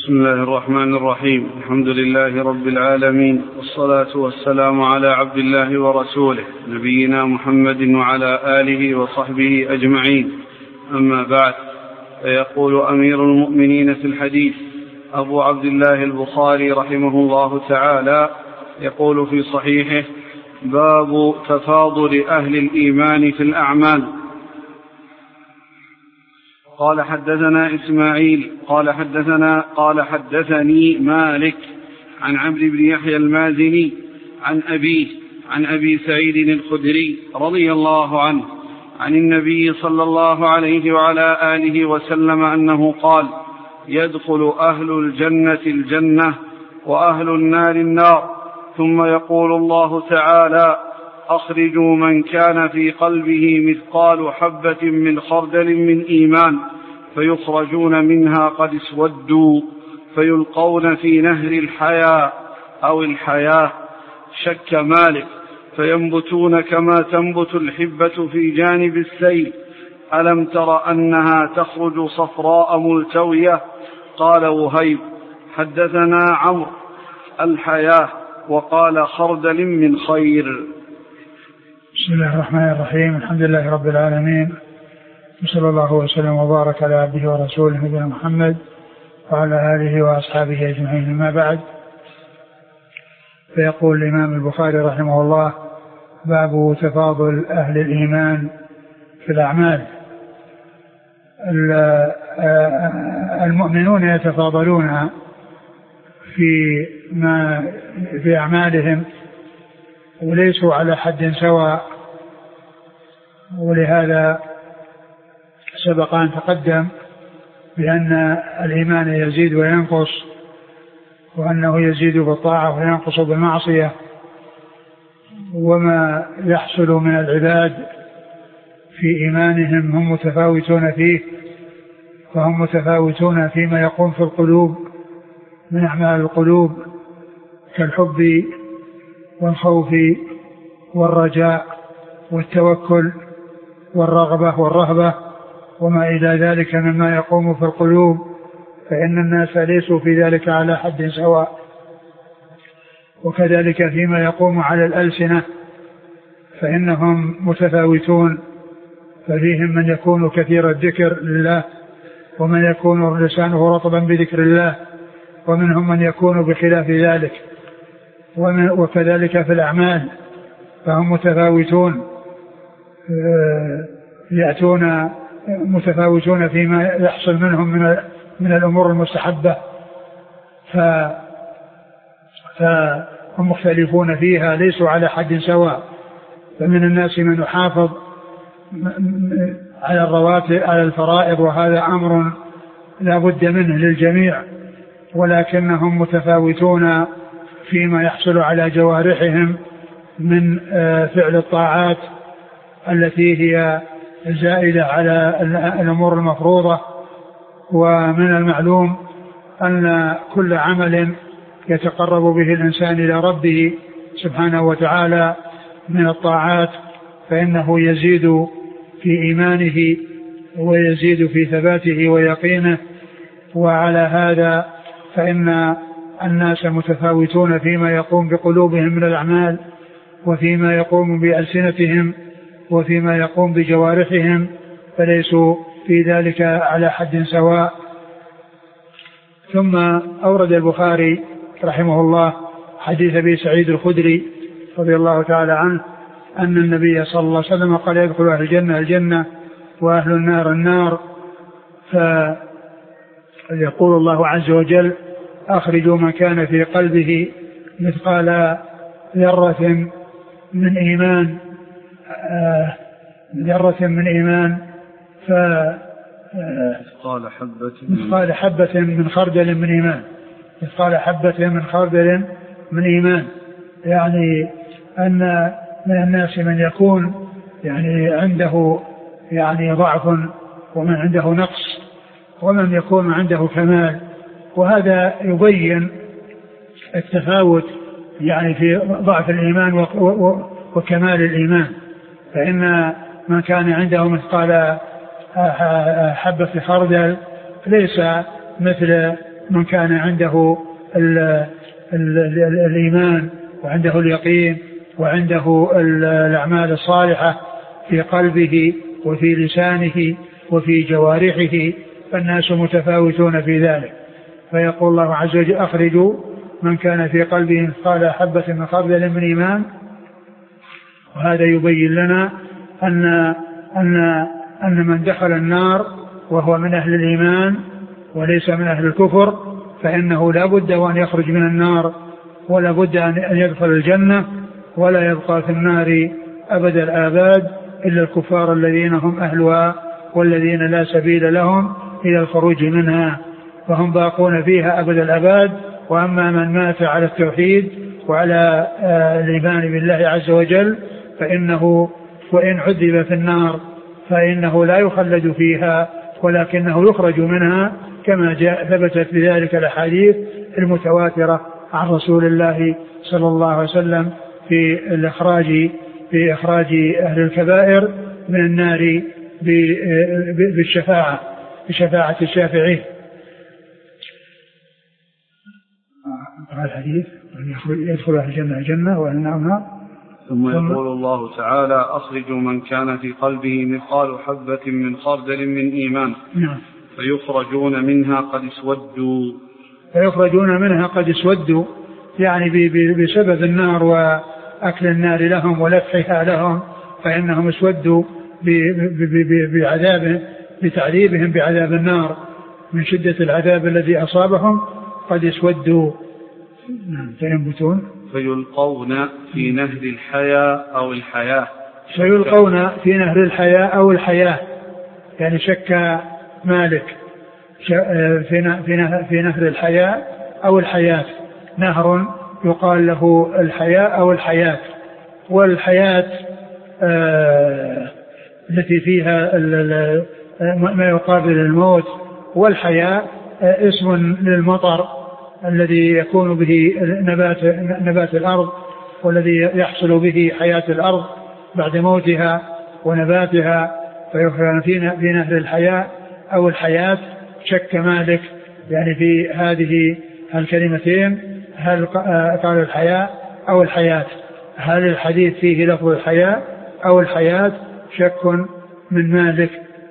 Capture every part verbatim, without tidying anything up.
بسم الله الرحمن الرحيم. الحمد لله رب العالمين، والصلاة والسلام على عبد الله ورسوله نبينا محمد وعلى آله وصحبه أجمعين. أما بعد، فيقول أمير المؤمنين في الحديث أبو عبد الله البخاري رحمه الله تعالى يقول في صحيحه: باب تفاضل أهل الإيمان في الأعمال. قال حدثنا إسماعيل قال حدثنا قال حدثني مالك عن عمرو بن يحيى المازني عن أبيه عن أبي سعيد الخدري رضي الله عنه عن النبي صلى الله عليه وعلى آله وسلم أنه قال: يدخل أهل الجنة الجنة وأهل النار النار، ثم يقول الله تعالى: أخرجوا من كان في قلبه مثقال حبة من خردل من إيمان، فيخرجون منها قد اسودوا، فيلقون في نهر الحياة أو الحياة، شك مالك، فينبتون كما تنبت الحبة في جانب السيل. ألم تر أنها تخرج صفراء ملتوية؟ قال وهيب: حدثنا عمرو الحياة، وقال خردل من خير. بسم الله الرحمن الرحيم. الحمد لله رب العالمين، وصلى الله وسلم وبارك على عبده ورسوله نبينا محمد وعلى آله وأصحابه أجمعين. أما بعد، فيقول الإمام البخاري رحمه الله: باب تفاضل أهل الإيمان في الأعمال. المؤمنون يتفاضلون في ما في أعمالهم وليسوا على حد سواء، ولهذا سبق أن تقدم بأن الإيمان يزيد وينقص، وأنه يزيد بالطاعة وينقص بالمعصية، وما يحصل من العباد في إيمانهم هم متفاوتون فيه، فهم متفاوتون فيما يقوم في القلوب من أعمال القلوب كالحب والخوف والرجاء والتوكل والرغبة والرهبة وما إلى ذلك مما يقوم في القلوب، فإن الناس ليسوا في ذلك على حد سواء. وكذلك فيما يقوم على الألسنة فإنهم متفاوتون، ففيهم من يكون كثير الذكر لله، ومن يكون لسانه رطبا بذكر الله، ومنهم من يكون بخلاف ذلك. وكذلك في الأعمال فهم متفاوتون، يأتون متفاوتون فيما يحصل منهم من من الأمور المستحبة، فهم مختلفون فيها، ليسوا على حد سواء. فمن الناس من يحافظ على الرواتب على الفرائض، وهذا أمر لا بد منه للجميع، ولكنهم متفاوتون فيما يحصل على جوارحهم من فعل الطاعات التي هي زائدة على الأمور المفروضة. ومن المعلوم أن كل عمل يتقرب به الإنسان إلى ربه سبحانه وتعالى من الطاعات فإنه يزيد في إيمانه ويزيد في ثباته ويقينه. وعلى هذا فإن الناس متفاوتون فيما يقوم بقلوبهم من الأعمال، وفيما يقوم بألسنتهم، وفيما يقوم بجوارحهم، فليسوا في ذلك على حد سواء. ثم أورد البخاري رحمه الله حديث أبي سعيد الخدري رضي الله تعالى عنه أن النبي صلى الله عليه وسلم قال: يدخل أهل الجنة الجنة وأهل النار النار، فيقول الله عز وجل: أخرجوا من كان في قلبه مثقال ذرة من إيمان ذرة من إيمان ف مثقال حبة مثقال حبة من خردل من إيمان مثقال حبة من خردل من إيمان يعني أن من الناس من يكون يعني عنده يعني ضعف، ومن عنده نقص، ومن يكون عنده كمال. وهذا يبين التفاوت يعني في ضعف الإيمان وكمال الإيمان. فإن من كان عنده مثقال حبة خردل ليس مثل من كان عنده ال ال ال الإيمان وعنده اليقين وعنده الأعمال الصالحة في قلبه وفي لسانه وفي جوارحه، فالناس متفاوتون في ذلك. فيقول الله عز وجل أخرجوا من كان في قلبه مثقال حبة من خردل من إيمان. وهذا يبين لنا أن أن أن من دخل النار وهو من أهل الإيمان وليس من أهل الكفر فإنه لا بد أن يخرج من النار ولا بد أن يدخل الجنة، ولا يبقى في النار أبد الآباد إلا الكفار الذين هم أهلها والذين لا سبيل لهم إلى الخروج منها، فهم باقون فيها أبد الآباد. وأما من مات على التوحيد وعلى الإيمان بالله عز وجل فإنه وإن عذب في النار فإنه لا يخلد فيها ولكنه يخرج منها، كما جاء ثبتت بذلك الأحاديث المتواترة عن رسول الله صلى الله عليه وسلم في الإخراج في إخراج أهل الكبائر من النار بالشفاعة بشفاعة الشافعين. الحديث يدخل أهل الجنة الجنة وأهل النار النار. ثم يقول الله تعالى أخرجوا من كان في قلبه مثقال حبة من خردل من إيمان نعم. فيخرجون منها قد اسودوا فيخرجون منها قد اسودوا يعني بسبب النار وأكل النار لهم ولفحها لهم، فإنهم اسودوا بعذاب بتعذيبهم بعذاب النار من شدة العذاب الذي أصابهم قد اسودوا. فينبتون فيلقون في نهر الحياة أو الحياة فيلقون في نهر الحياة أو الحياة يعني شك مالك في نهر الحياة أو الحياة، نهر يقال له الحياة أو الحياة. والحياة آه التي فيها ما يقابل الموت، والحياة آه اسم للمطر الذي يكون به نبات, نبات الأرض والذي يحصل به حياة الأرض بعد موتها ونباتها. فيخرجون في نهر الحياة أو الحياة. شك مالك يعني في هذه الكلمتين هل قال الحياة أو الحياة، هل الحديث فيه لفظ الحياة أو الحياة؟ شك من مالك.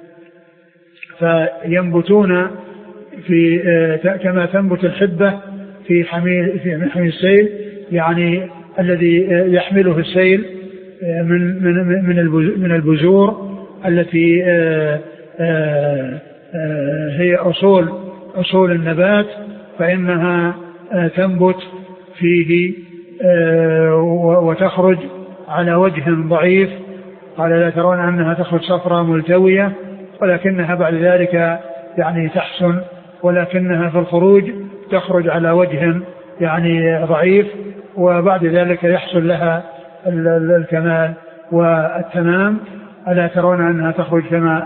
فينبتون في كما تنبت الحبة في حميل في حميل السيل، يعني الذي يحمله السيل من من من البذور التي هي أصول أصول النبات، فإنها تنبت فيه وتخرج على وجه ضعيف. قال لا ترون أنها تخرج صفراء ملتوية ولكنها بعد ذلك يعني تحسن، ولكنها في الخروج تخرج على وجه يعني ضعيف، وبعد ذلك يحصل لها الكمال والتمام. ألا ترون أنها تخرج كما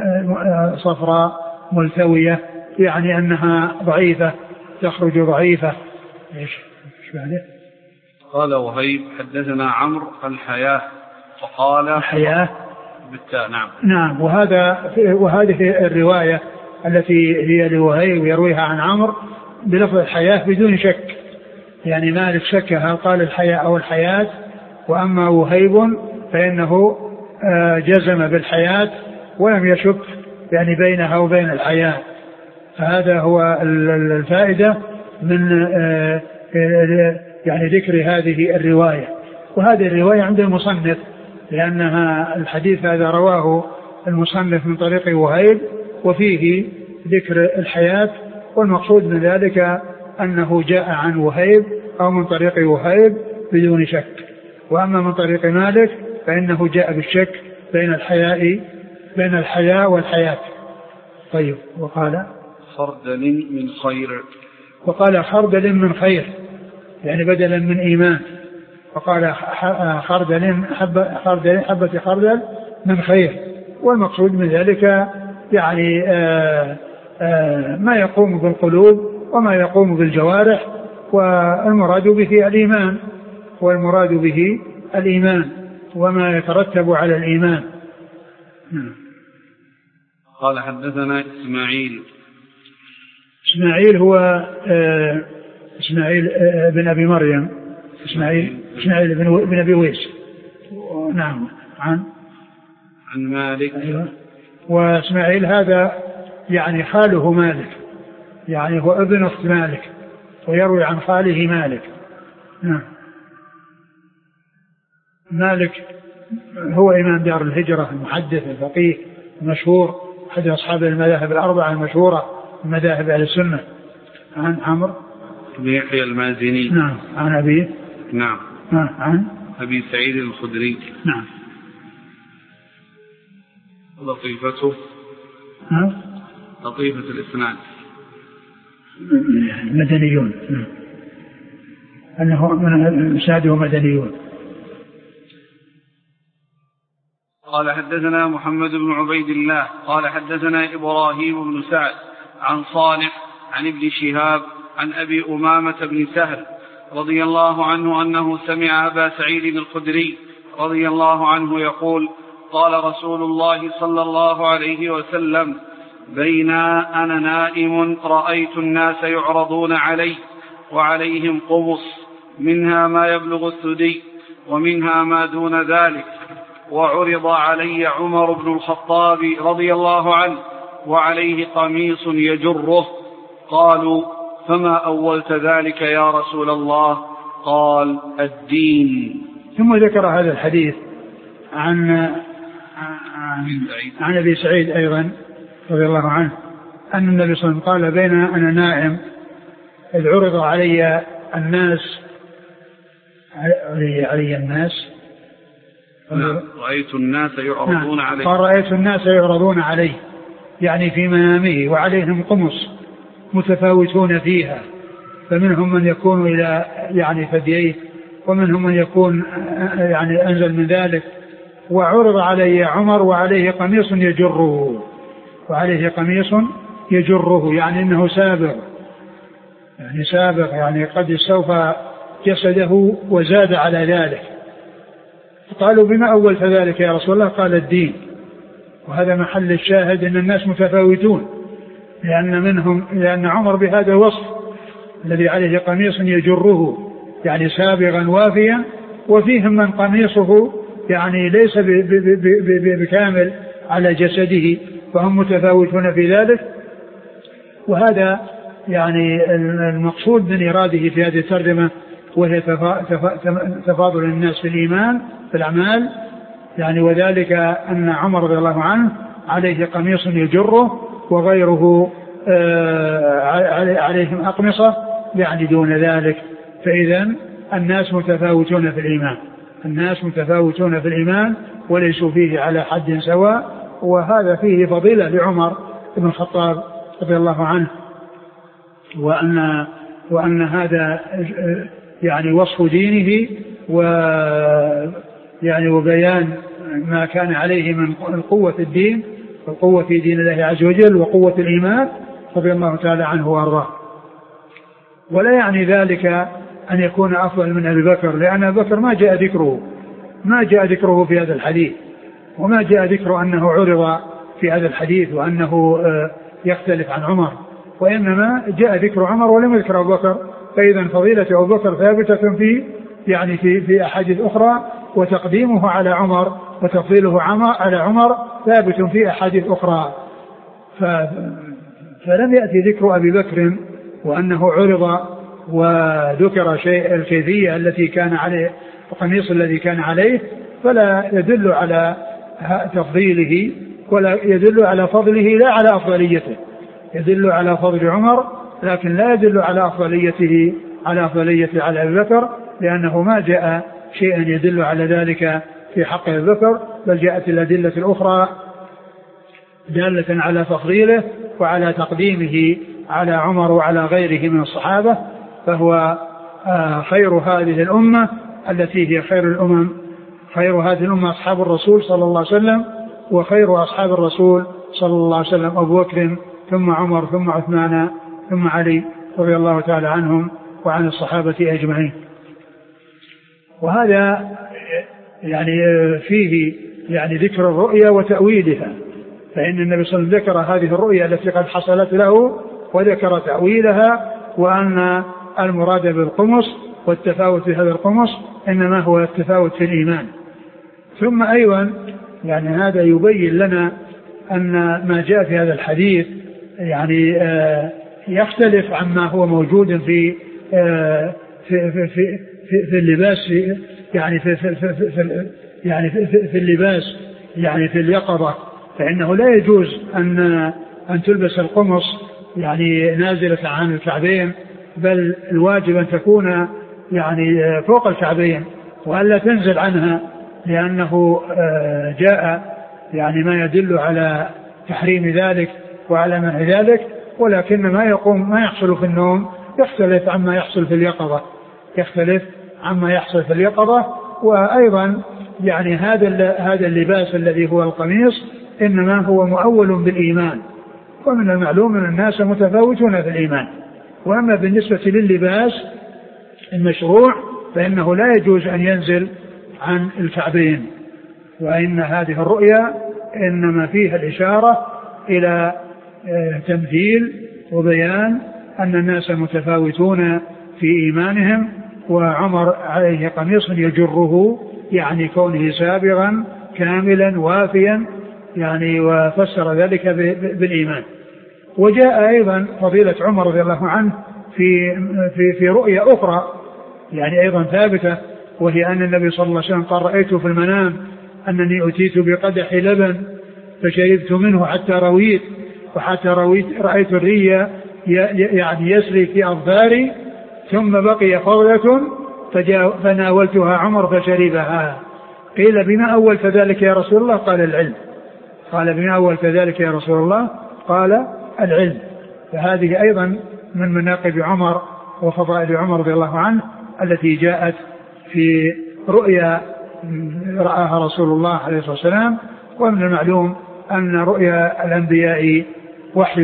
صفراء ملتوية يعني أنها ضعيفة، تخرج ضعيفة. إيش بعده؟ قال وهيب حدثنا عمرو الحياة وقال الحياة بالتاء. نعم نعم. وهذا وهذه الرواية التي هي لوهيب يرويها عن عمرو بلفظ الحياة بدون شك، يعني مالك شك هل قال الحياة أو الحياة، وأما وهيب فإنه جزم بالحياة ولم يشك يعني بينها وبين الحياة. فهذا هو الفائدة من يعني ذكر هذه الرواية. وهذه الرواية عند المصنف لأنها الحديث هذا رواه المصنف من طريق وهيب وفيه ذكر الحياة، والمقصود من ذلك أنه جاء عن وهيب أو من طريق وهيب بدون شك. وأما من طريق مالك فإنه جاء بالشك بين الحياء بين الحياة والحياة. طيب. وقال خردل من خير وقال خردل من خير يعني بدلا من إيمان، وقال خردل حبة خردل حبة خردل من خير. والمقصود من ذلك يعني آآ آآ ما يقوم بالقلوب وما يقوم بالجوارح، والمراد به الإيمان والمراد به الإيمان وما يترتب على الإيمان. قال حدثنا إسماعيل إسماعيل هو آه إسماعيل آه بن أبي مريم إسماعيل إسماعيل بن, بن أبي ويس. نعم. عن عن مالك. أيوة. وإسماعيل هذا يعني خاله مالك، يعني هو ابن أخت مالك ويروي عن خاله مالك. نعم. مالك هو إمام دار الهجرة، المحدث الفقيه المشهور، أحد أصحاب المذاهب الأربعة المشهورة من مذاهب أهل السنة. عن عمرو بن يحيى المازني. نعم. عن أبيه. نعم. نعم. عن أبي سعيد الخدري. نعم. لطيفته. نعم. لطيفة الإسناد. مدنيون. نعم. أنه من إسناده مدنيون. قال حدثنا محمد بن عبيد الله قال حدثنا إبراهيم بن سعد عن صالح عن ابن شهاب عن أبي أمامة بن سهل رضي الله عنه أنه سمع أبا سعيد الخدري رضي الله عنه يقول قال رسول الله صلى الله عليه وسلم بين أنا نائم رأيت الناس يعرضون علي وعليهم قمص منها ما يبلغ الثدي ومنها ما دون ذلك، وعرض علي عمر بن الخطاب رضي الله عنه وعليه قميص يجره. قالوا فما أولت ذلك يا رسول الله؟ قال الدين. ثم ذكر هذا الحديث عن عن, عن أبي سعيد أيضا رضي الله عنه أن النبي صلى الله عليه وسلم قال بين أنا نائم إذ عرض علي الناس علي, علي الناس نعم. رأيت الناس يعرضون نعم. عليه. قال رأيت الناس يعرضون عليه يعني في منامه وعليهم قمص متفاوتون فيها، فمنهم من يكون إلى يعني ثدييه ومنهم من يكون يعني أنزل من ذلك. وعرض علي عمر وعليه قميص يجره وعليه قميص يجره يعني أنه سابق يعني سابق يعني قد استوفى جسده وزاد على ذلك. قالوا بما أولت ذلك يا رسول الله؟ قال الدين. وهذا محل الشاهد أن الناس متفاوتون، لأن منهم لأن عمر بهذا الوصف الذي عليه قميص يجره يعني سابغا وافيا، وفيهم من قميصه يعني ليس بكامل على جسده، فهم متفاوتون في ذلك. وهذا يعني المقصود من إراده في هذه الترجمة، وهي تفاضل الناس في الإيمان في الأعمال يعني، وذلك أن عمر رضي الله عنه عليه قميص يجره وغيره عليهم أقمصة يعني دون ذلك. فإذا الناس متفاوتون في الإيمان الناس متفاوتون في الإيمان وليسوا فيه على حد سواء. وهذا فيه فضيلة لعمر بن الخطاب رضي الله عنه، وأن وأن هذا يعني وصف دينه و يعني وبيان ما كان عليه من قوة الدين وقوة في دين الله عز وجل وقوة الإيمان رضي الله تعالى عنه وأرضاه. ولا يعني ذلك أن يكون أفضل من أبي بكر، لأن أبي بكر ما جاء ذكره ما جاء ذكره في هذا الحديث، وما جاء ذكر أنه عرض في هذا الحديث وأنه يختلف عن عمر، وإنما جاء ذكر عمر ولم يذكر أبو بكر. فإذا فضيلة أبو بكر ثابتة في يعني في في أحاديث أخرى، وتقديمه على عمر وتفضيله على عمر ثابت في أحاديث أخرى. فلم يأتي ذكر أبي بكر وأنه عرض وذكر شيء الكيفية التي كان عليه القميص الذي كان عليه، فلا يدل على تفضيله ولا يدل على فضله لا على أفضليته. يدل على فضل عمر لكن لا يدل على أفضليته على أفضليته على أبي بكر، لأنه ما جاء شيئا يدل على ذلك في حق أبي بكر، بل جاءت الأدلة الأخرى دالة على تفضيله وعلى تقديمه على عمر وعلى غيره من الصحابة. فهو خير هذه الأمة التي هي خير الأمم، خير هذه الأمة أصحاب الرسول صلى الله عليه وسلم، وخير أصحاب الرسول صلى الله عليه وسلم أبو بكر ثم عمر ثم عثمان ثم علي رضي الله تعالى عنهم وعن الصحابة أجمعين. وهذا يعني فيه يعني ذكر الرؤيا وتأويلها، فإن النبي صلى الله عليه وسلم ذكر هذه الرؤيا التي قد حصلت له وذكر تأويلها وأن المراد بالقمص والتفاوت في هذا القمص إنما هو التفاوت في الإيمان. ثم أيضا يعني هذا يبين لنا أن ما جاء في هذا الحديث يعني يختلف عما هو موجود في في في في, في اللباس في يعني في في في, في يعني في, في, في اللباس يعني في اليقظة، فإنه لا يجوز أن أن تلبس القمص يعني نازلة عن الكعبين، بل الواجب أن تكون يعني فوق الكعبين وألا تنزل عنها، لأنه جاء يعني ما يدل على تحريم ذلك وعلى منع ذلك، ولكن ما يقوم ما يحصل في النوم يختلف عما يحصل في اليقظة يختلف عما يحصل في اليقظة. وأيضا يعني هذا هذا اللباس الذي هو القميص إنما هو مؤول بالإيمان، ومن المعلوم أن الناس متفاوتون في الإيمان. وأما بالنسبة لللباس المشروع فإنه لا يجوز أن ينزل عن الكعبين، وإن هذه الرؤيا إنما فيها الإشارة إلى تمثيل وبيان أن الناس متفاوتون في إيمانهم، وعمر عليه قميص يجره يعني كونه سابغا كاملا وافيا يعني، وفسر ذلك بالإيمان. وجاء أيضا فضيلة عمر رضي الله عنه في في في رؤيا أخرى يعني أيضا ثابتة، وهي أن النبي صلى الله عليه وسلم قال: رأيت في المنام أنني أتيت بقدح لبن فشربت منه حتى رويت، وحتى رويت رأيت الري يعني يسري في أظفاري، ثم بقي فضلة فناولتها عمر فشربها. قيل: بما أولت ذلك يا رسول الله؟ قال: العلم. قال: بما أولت ذلك يا رسول الله؟ قال: العلم. فهذه أيضا من مناقب عمر وفضائل عمر رضي الله عنه التي جاءت في رؤيا رآها رسول الله عليه الصلاة والسلام. ومن المعلوم أن رؤيا الأنبياء وحي.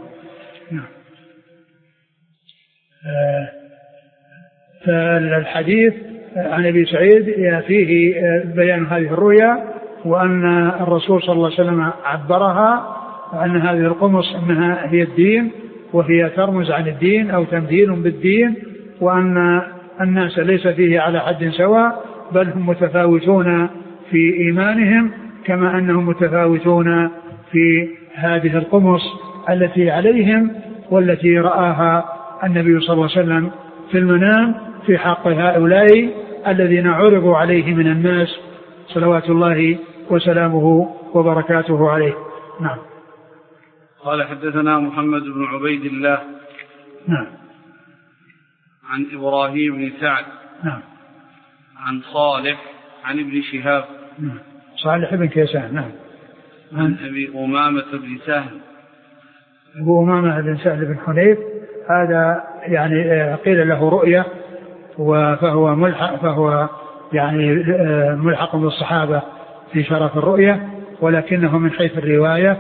فالحديث عن أبي سعيد فيه بيان هذه الرؤيا، وأن الرسول صلى الله عليه وسلم عبرها، وأن هذه القمص أنها هي الدين، وهي ترمز عن الدين أو تمثيل بالدين، وأن الناس ليس فيه على حد سواء، بل هم متفاوتون في إيمانهم كما أنهم متفاوتون في هذه القمص التي عليهم والتي رآها النبي صلى الله عليه وسلم في المنام في حق هؤلاء الذين عرضوا عليه من الناس صلوات الله وسلامه وبركاته عليه. نعم. قال: حدثنا محمد بن عبيد الله نعم عن إبراهيم بن سعد نعم عن صالح عن ابن شهاب نعم صالح بن كيسان نعم عن أبي أمامة بن سهل. أبو أمامة بن سهل بن حنيف هذا يعني قيل له رؤية، فهو ملحق فهو يعني ملحق بالصحابة في شرف الرؤية، ولكنه من حيث الرواية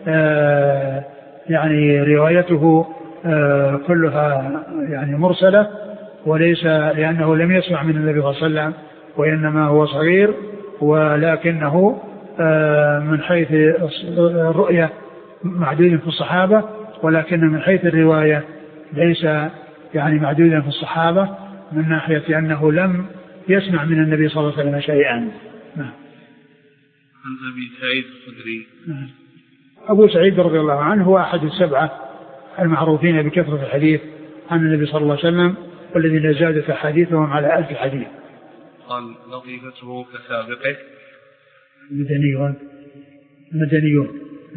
يعني روايته كلها يعني مرسلة، وليس لأنه لم يسمع من النبي صلى الله عليه وسلم، وإنما هو صغير، ولكنه من حيث الرؤية معدود في الصحابة، ولكن من حيث الرواية ليس يعني معدودا في الصحابة، من ناحية أنه لم يسمع من النبي صلى الله عليه وسلم شيئا. نعم. عن أبي سعيد الخدري. نعم. أبو سعيد رضي الله عنه هو أحد السبعة المعروفين بكثرة الحديث عن النبي صلى الله عليه وسلم، والذين زادت حديثهم على ألف حديث. قال: لطيفته كسابقه. مدنيون مدنيون.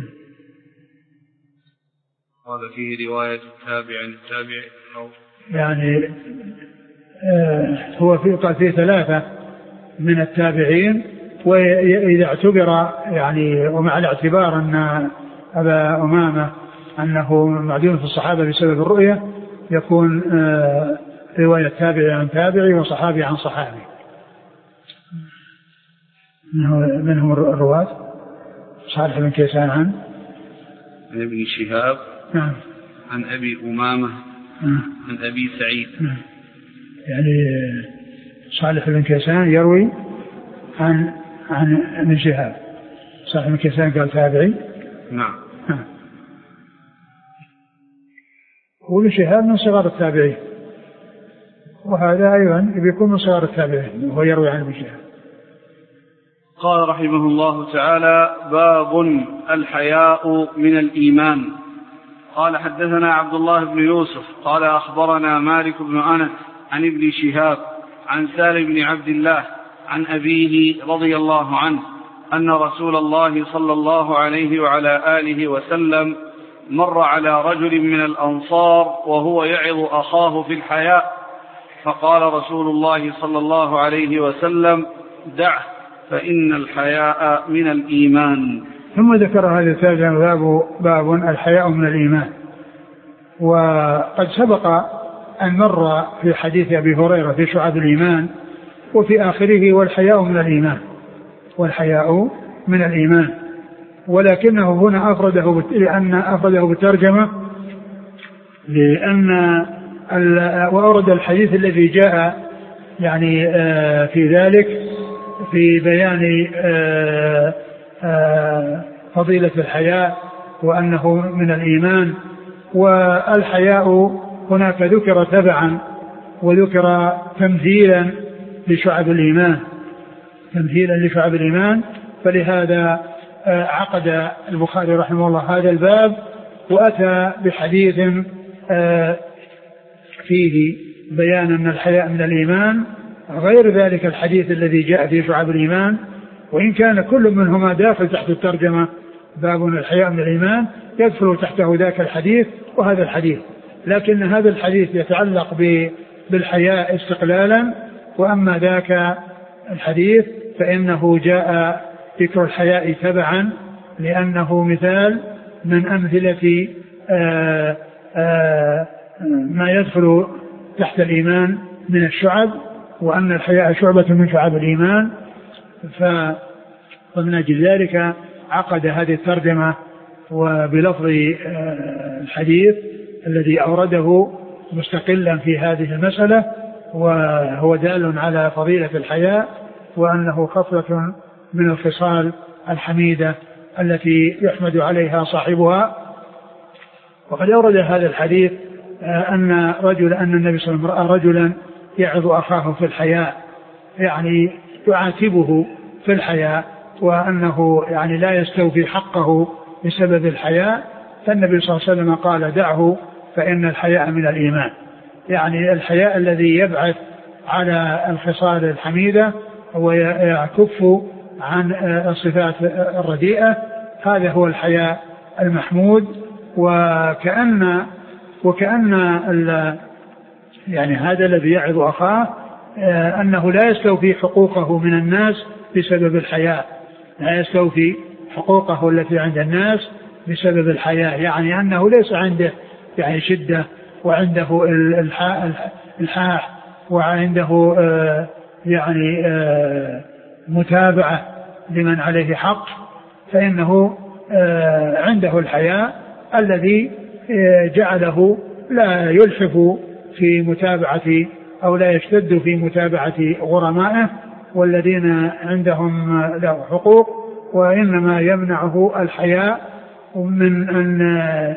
قال: فيه رواية التابع عن التابع أو يعني آه هو في قال فيه ثلاثة من التابعين، وإذا اعتبر يعني ومع الاعتبار أن أبا أمامة أنه معدوم في الصحابة بسبب الرؤية، يكون آه رواية تابع عن تابعي وصحابي عن صحابي. من هم الرواة؟ صالح بن كيسان عن عن ابن شهاب نعم عن أبي أمامة نعم عن أبي سعيد. نعم. يعني صالح بن كيسان يروي عن عن ابن شهاب. صالح بن كيسان قال تابعي. نعم. نعم. وابن شهاب من صغار التابعين، وهذا أيضا بيكون من صغار التابعين وهو يروي عن ابن شهاب. قال رحمه الله تعالى: باب الحياء من الإيمان. قال حدثنا عبد الله بن يوسف قال أخبرنا مالك بن أنس عن ابن شهاب عن سالم بن عبد الله عن أبيه رضي الله عنه أن رسول الله صلى الله عليه وعلى آله وسلم مر على رجل من الأنصار وهو يعظ أخاه في الحياء، فقال رسول الله صلى الله عليه وسلم: دعه فإن الحياء من الإيمان. ثم ذكر هذا الترجمة باب, باب الحياء من الإيمان. وقد سبق أن مر في حديث أبي هريرة في شعب الإيمان وفي آخره والحياء من الإيمان، والحياء من الإيمان، ولكنه هنا أفرده لأن أفرده بالترجمة لأن وأورد الحديث الذي جاء يعني في ذلك في بيان فضيلة الحياء وأنه من الإيمان. والحياء هناك ذكر تبعا وذكر تمثيلا لشعب الإيمان، تمثيلا لشعب الإيمان، فلهذا عقد البخاري رحمه الله هذا الباب وأتى بحديث فيه بيان أن الحياء من الإيمان غير ذلك الحديث الذي جاء في شعب الإيمان، وإن كان كل منهما داخل تحت الترجمة باب الحياء من الإيمان يدخل تحته ذاك الحديث وهذا الحديث، لكن هذا الحديث يتعلق بالحياء استقلالا، وأما ذاك الحديث فإنه جاء ذكر الحياء تبعا لأنه مثال من أمثلة آآ آآ ما يدخل تحت الإيمان من الشعب، وأن الحياء شعبة من شعب الإيمان. فمن أجل ذلك عقد هذه الترجمة وبلفظ الحديث الذي أورده مستقلا في هذه المسألة، وهو دال على فضيلة الحياء وأنه خصلة من الخصال الحميدة التي يحمد عليها صاحبها. وقد أورد هذا الحديث أن رجل أن النبي صلى الله عليه وسلم رأى رجلا يعظ أخاه في الحياء، يعني يعاتبه في الحياء، وأنه يعني لا يستوفي حقه بسبب الحياء، فالنبي صلى الله عليه وسلم قال: دعه فإن الحياء من الإيمان. يعني الحياء الذي يبعث على الخصال الحميدة ويكف عن الصفات الرديئة، هذا هو الحياء المحمود. وكأن وكأن يعني هذا الذي يعظ أخاه أنه لا يستوفي حقوقه من الناس بسبب الحياء، لا يستوفي حقوقه التي عند الناس بسبب الحياء، يعني أنه ليس عنده يعني شدة وعنده الحاح وعنده يعني متابعة لمن عليه حق، فإنه عنده الحياء الذي جعله لا يلحف في متابعة أو لا يشتد في متابعة غرمائه والذين عندهم له حقوق، وإنما يمنعه الحياء من أن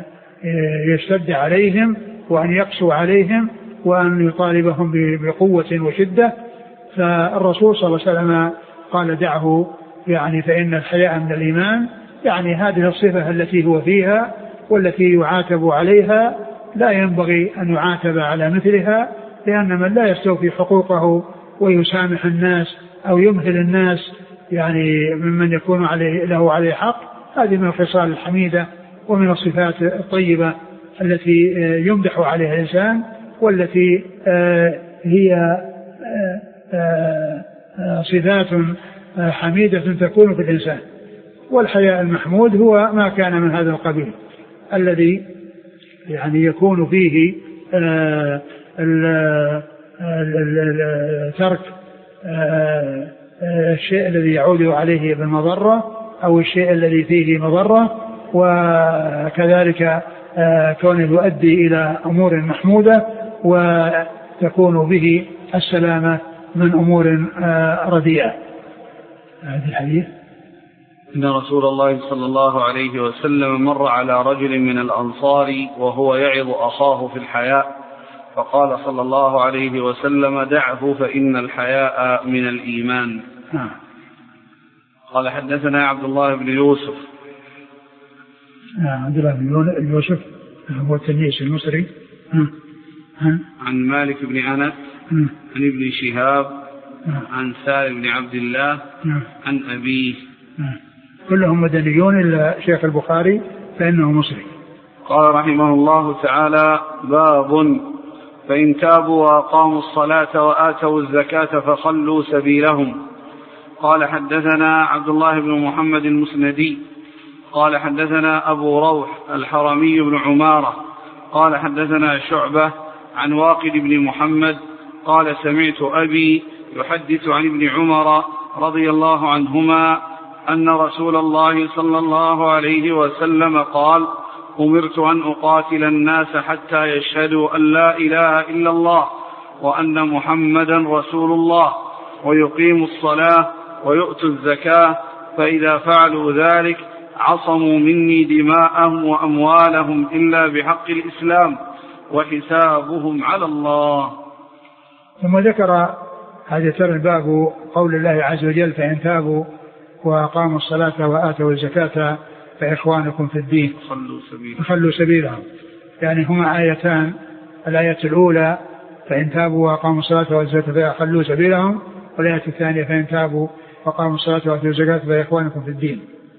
يشتد عليهم وأن يقسو عليهم وأن يطالبهم بقوة وشدة. فالرسول صلى الله عليه وسلم قال: دعه يعني فإن الحياء من الإيمان، يعني هذه الصفة التي هو فيها والتي يعاتب عليها لا ينبغي أن يعاتب على مثلها، لأن من لا يستوفي حقوقه ويسامح الناس أو يمهل الناس يعني ممن يكون عليه له عليه حق، هذه من الخصال الحميدة ومن الصفات الطيبة التي يمدح عليها الإنسان، والتي هي صفات حميدة تكون في الإنسان. والحياء المحمود هو ما كان من هذا القبيل الذي يعني يكون فيه ترك الشيء الذي يعود عليه بالمضرة أو الشيء الذي فيه مضرة، وكذلك كونه يؤدي إلى أمور محمودة وتكون به السلامة من أمور رديئة. هذا الحديث إن رسول الله صلى الله عليه وسلم مر على رجل من الأنصار وهو يعظ أخاه في الحياء، فقال صلى الله عليه وسلم: دعه فإن الحياء من الإيمان. آه. قال: حدثنا عبد الله بن يوسف. آه. عبد الله بن يوسف هو التلميذ المصري. آه. آه. عن مالك بن أنس. آه. عن ابن شهاب. آه. عن سالم بن عبد الله. آه. عن أبيه. آه. كلهم مدنيون إلا شيخ البخاري فإنه مصري. قال رحمه الله تعالى: باب: فإن تابوا وأقاموا الصلاة وآتوا الزكاة فخلوا سبيلهم. قال: حدثنا عبد الله بن محمد المسندي قال: حدثنا أبو روح الحرمي بن عمارة قال: حدثنا شعبة عن واقد بن محمد قال: سمعت أبي يحدث عن ابن عمر رضي الله عنهما أن رسول الله صلى الله عليه وسلم قال: أمرت أن أقاتل الناس حتى يشهدوا أن لا إله إلا الله وأن محمدا رسول الله ويقيموا الصلاة ويؤتوا الزكاة، فإذا فعلوا ذلك عصموا مني دماءهم وأموالهم إلا بحق الإسلام وحسابهم على الله. ثم ذكر هذا الباب قول الله عز وجل: فإن تابوا وأقاموا الصلاة وآتوا الزكاة فإخوانكم في الدين فخلوا سبيلهم. يعني هما آيتان: الآية الأولى فإن تابوا وأقاموا الصلاة وآتوا الزكاة فخلوا سبيلهم، والآية الثانية فإن تابوا وأقاموا الصلاة وآتوا الزكاة فإخوانكم في الدين.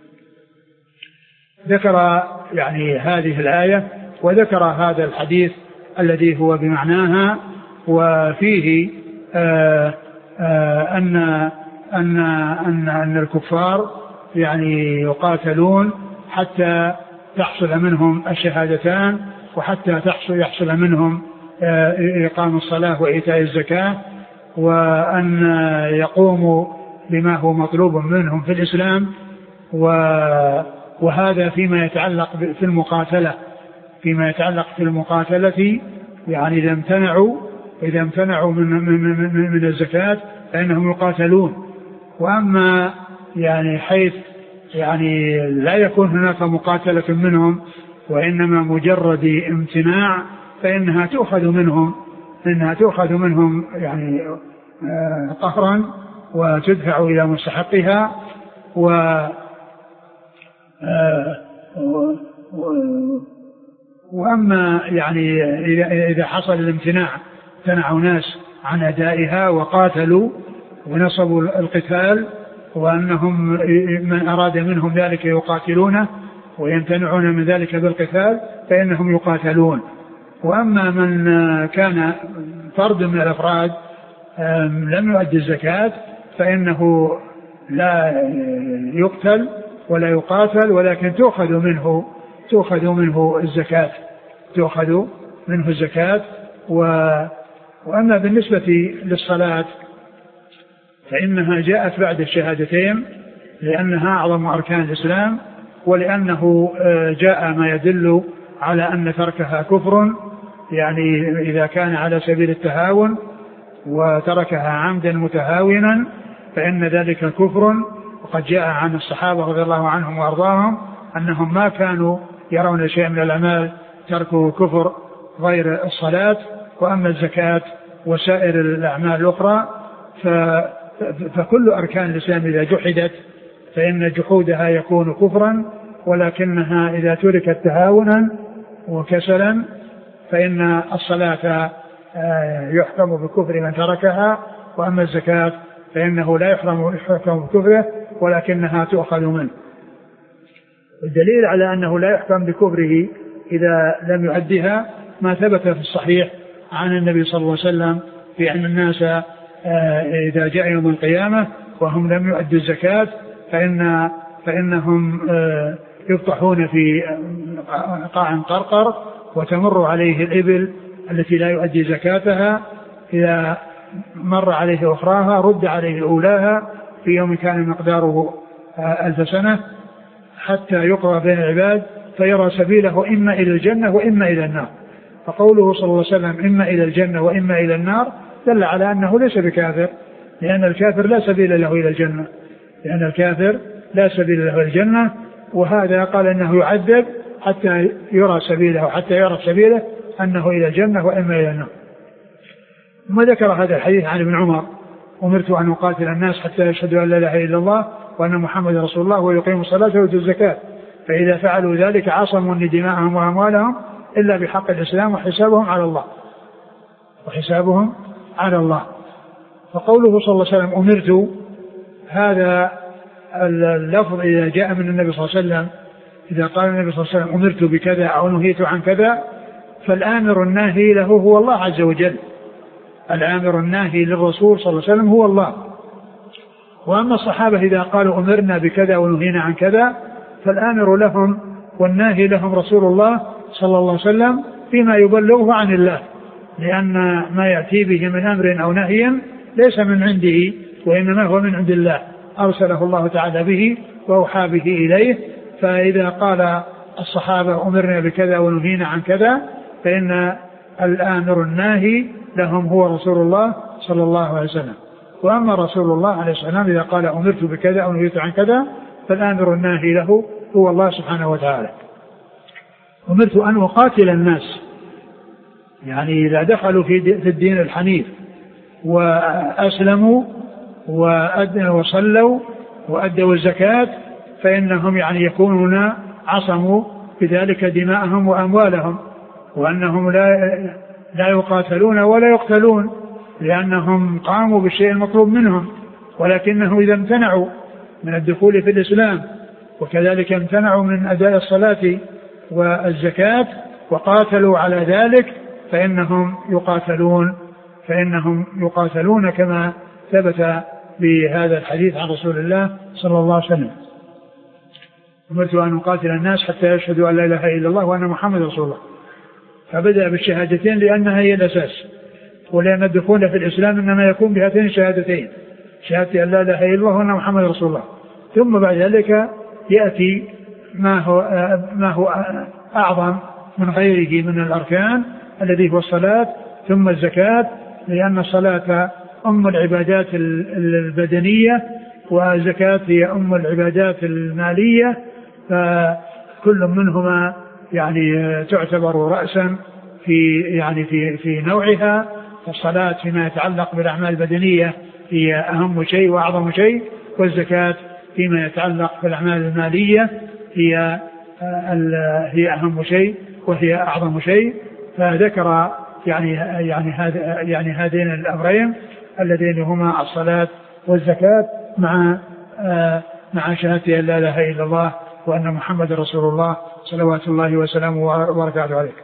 ذكر يعني هذه الآية وذكر هذا الحديث الذي هو بمعناها، وفيه آآ آآ أن أن أن أن الكفار يعني يقاتلون حتى تحصل منهم الشهادتان، وحتى تحصل يحصل منهم إقام الصلاة وإيتاء الزكاة، وأن يقوموا بما هو مطلوب منهم في الإسلام. وهذا فيما يتعلق في المقاتلة فيما يتعلق في المقاتلة يعني إذا امتنعوا إذا امتنعوا من من من الزكاة فإنهم يقاتلون. وأما يعني حيث يعني لا يكون هناك مقاتلة منهم وإنما مجرد امتناع فإنها تؤخذ منهم إنها تؤخذ منهم يعني قهرا وتدفع إلى مستحقها. و وأما يعني إذا حصل الامتناع امتنعوا ناس عن أدائها وقاتلوا ونصبوا القتال، وأنهم من أراد منهم ذلك يقاتلونه ويمتنعون من ذلك بالقتال فإنهم يقاتلون. وأما من كان فرد من الأفراد لم يؤدي الزكاة فإنه لا يقتل ولا يقاتل، ولكن تؤخذ منه تؤخذ منه الزكاة تؤخذ منه الزكاة. و وأما بالنسبة للصلاة فإنها جاءت بعد الشهادتين لأنها أعظم أركان الإسلام، ولأنه جاء ما يدل على أن تركها كفر، يعني إذا كان على سبيل التهاون وتركها عمدا متهاونا فإن ذلك كفر. وقد جاء عن الصحابة رضي الله عنهم وأرضاهم أنهم ما كانوا يرون شيئا من الأعمال تركوا كفر غير الصلاة. وأما الزكاة وسائر الأعمال الأخرى فكل أركان الإسلام إذا جحدت فإن جحودها يكون كفرا، ولكنها إذا تركت تهاونا وكسلا فإن الصلاة يحكم بكفر من تركها، وأما الزكاة فإنه لا يحرم يحكم بكفره ولكنها تؤخذ منه. الدليل على أنه لا يحكم بكفره إذا لم يؤدها ما ثبت في الصحيح عن النبي صلى الله عليه وسلم في أن الناس إذا جاء يوم القيامة وهم لم يؤدوا الزكاة فإن فإنهم يفتحون في قاع قرقر وتمر عليه الإبل التي لا يؤدي زكاتها، إذا مر عليه أخراها رد عليه أولاها في يوم كان مقداره ألف سنة حتى يقضى بين العباد فيرى سبيله إما إلى الجنة وإما إلى النار. فقوله صلى الله عليه وسلم إما إلى الجنة وإما إلى النار دل على أنه ليس بكافر، لأن الكافر لا سبيل له إلى الجنة لأن الكافر لا سبيل له الجنة. وهذا قال أنه يعذب حتى يرى سبيله وحتى يرى سبيله أنه إلى الجنة وإما إلى النار. ثم ذكر هذا الحديث عن ابن عمر: أمرت أن أقاتل الناس حتى يشهدوا أن لا إله إلا الله وأن محمد رسول الله ويقيموا الصلاة ويؤتوا الزكاة، فإذا فعلوا ذلك عصموا من دماءهم وأموالهم إلا بحق الإسلام وحسابهم على الله وحسابهم على الله. فقوله صلى الله عليه وسلم أمرت، هذا اللفظ إذا جاء من النبي صلى الله عليه وسلم، إذا قال النبي صلى الله عليه وسلم أمرت بكذا أو نهيت عن كذا، فالآمر الناهي له هو الله عز وجل. الآمر الناهي للرسول صلى الله عليه وسلم هو الله. وأما الصحابة إذا قالوا أمرنا بكذا ونهينا عن كذا، فالآمر لهم والناهي لهم رسول الله صلى الله عليه وسلم فيما يبلغه عن الله، لأن ما يأتي به من أمر أو نهي ليس من عنده وإنما هو من عند الله، أرسله الله تعالى به وأوحى به إليه. فإذا قال الصحابة أمرنا بكذا ونهينا عن كذا، فإن الآمر الناهي لهم هو رسول الله صلى الله عليه وسلم. وأما رسول الله عليه السلام إذا قال أمرت بكذا أو نهيت عن كذا، فالآمر الناهي له هو الله سبحانه وتعالى. أمرت أن أقاتل الناس، يعني إذا دخلوا في الدين الحنيف وأسلموا وصلوا وأدوا الزكاة، فإنهم يعني يكونون عصموا بذلك دماءهم وأموالهم، وأنهم لا لا يقاتلون ولا يقتلون لأنهم قاموا بالشيء المطلوب منهم، ولكنهم إذا امتنعوا من الدخول في الإسلام وكذلك امتنعوا من أداء الصلاة والزكاة وقاتلوا على ذلك، فإنهم يقاتلون فإنهم يقاتلون كما ثبت بهذا الحديث عن رسول الله صلى الله عليه وسلم: أمرت أن أقاتل الناس حتى يشهدوا أن لا إله إلا الله وأن محمد رسول الله. فبدأ بالشهادتين لأنها هي الأساس، ولأن الدخول في الإسلام إنما يكون بهاتين الشهادتين، شهادة أن لا إله إلا الله وأن محمد رسول الله. ثم بعد ذلك يأتي ما هو, ما هو أعظم من غيره من الأركان الذي هو الصلاة، ثم الزكاة، لأن الصلاة أم العبادات البدنية والزكاة هي أم العبادات المالية، فكل منهما يعني تعتبر رأسا في يعني في في نوعها. الصلاة فيما يتعلق بالأعمال البدنية هي أهم شيء وأعظم شيء، والزكاة فيما يتعلق بالأعمال المالية هي هي أهم شيء وهي أعظم شيء. فذكر يعني يعني هذا يعني هذين الأمرين اللذين هما الصلاة والزكاة مع مع شهادة أن لا إله إلا الله وأن محمد رسول الله صلوات الله وسلامه وبركاته عليه.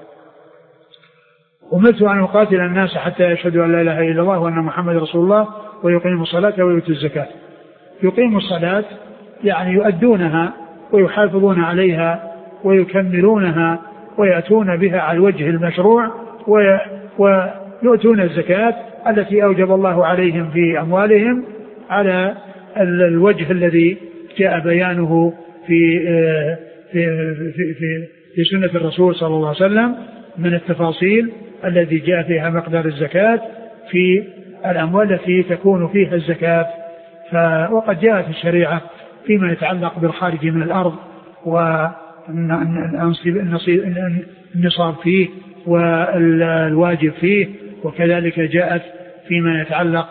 أمرت أن أقاتل الناس حتى يشهدوا أن لا إله إلا الله وأن محمد رسول الله ويقيموا الصلاة ويؤتوا الزكاة. يقيموا الصلاة يعني يؤدونها ويحافظون عليها ويكملونها ويأتون بها على الوجه المشروع، ويؤتون الزكاة التي أوجب الله عليهم في أموالهم على الوجه الذي جاء بيانه في في في في, في سنة الرسول صلى الله عليه وسلم من التفاصيل الذي جاء فيها مقدار الزكاة في الأموال التي تكون فيها الزكاة. وقد جاءت الشريعة فيما يتعلق بالخارج من الأرض والنصاب فيه والواجب فيه، وكذلك جاءت فيما يتعلق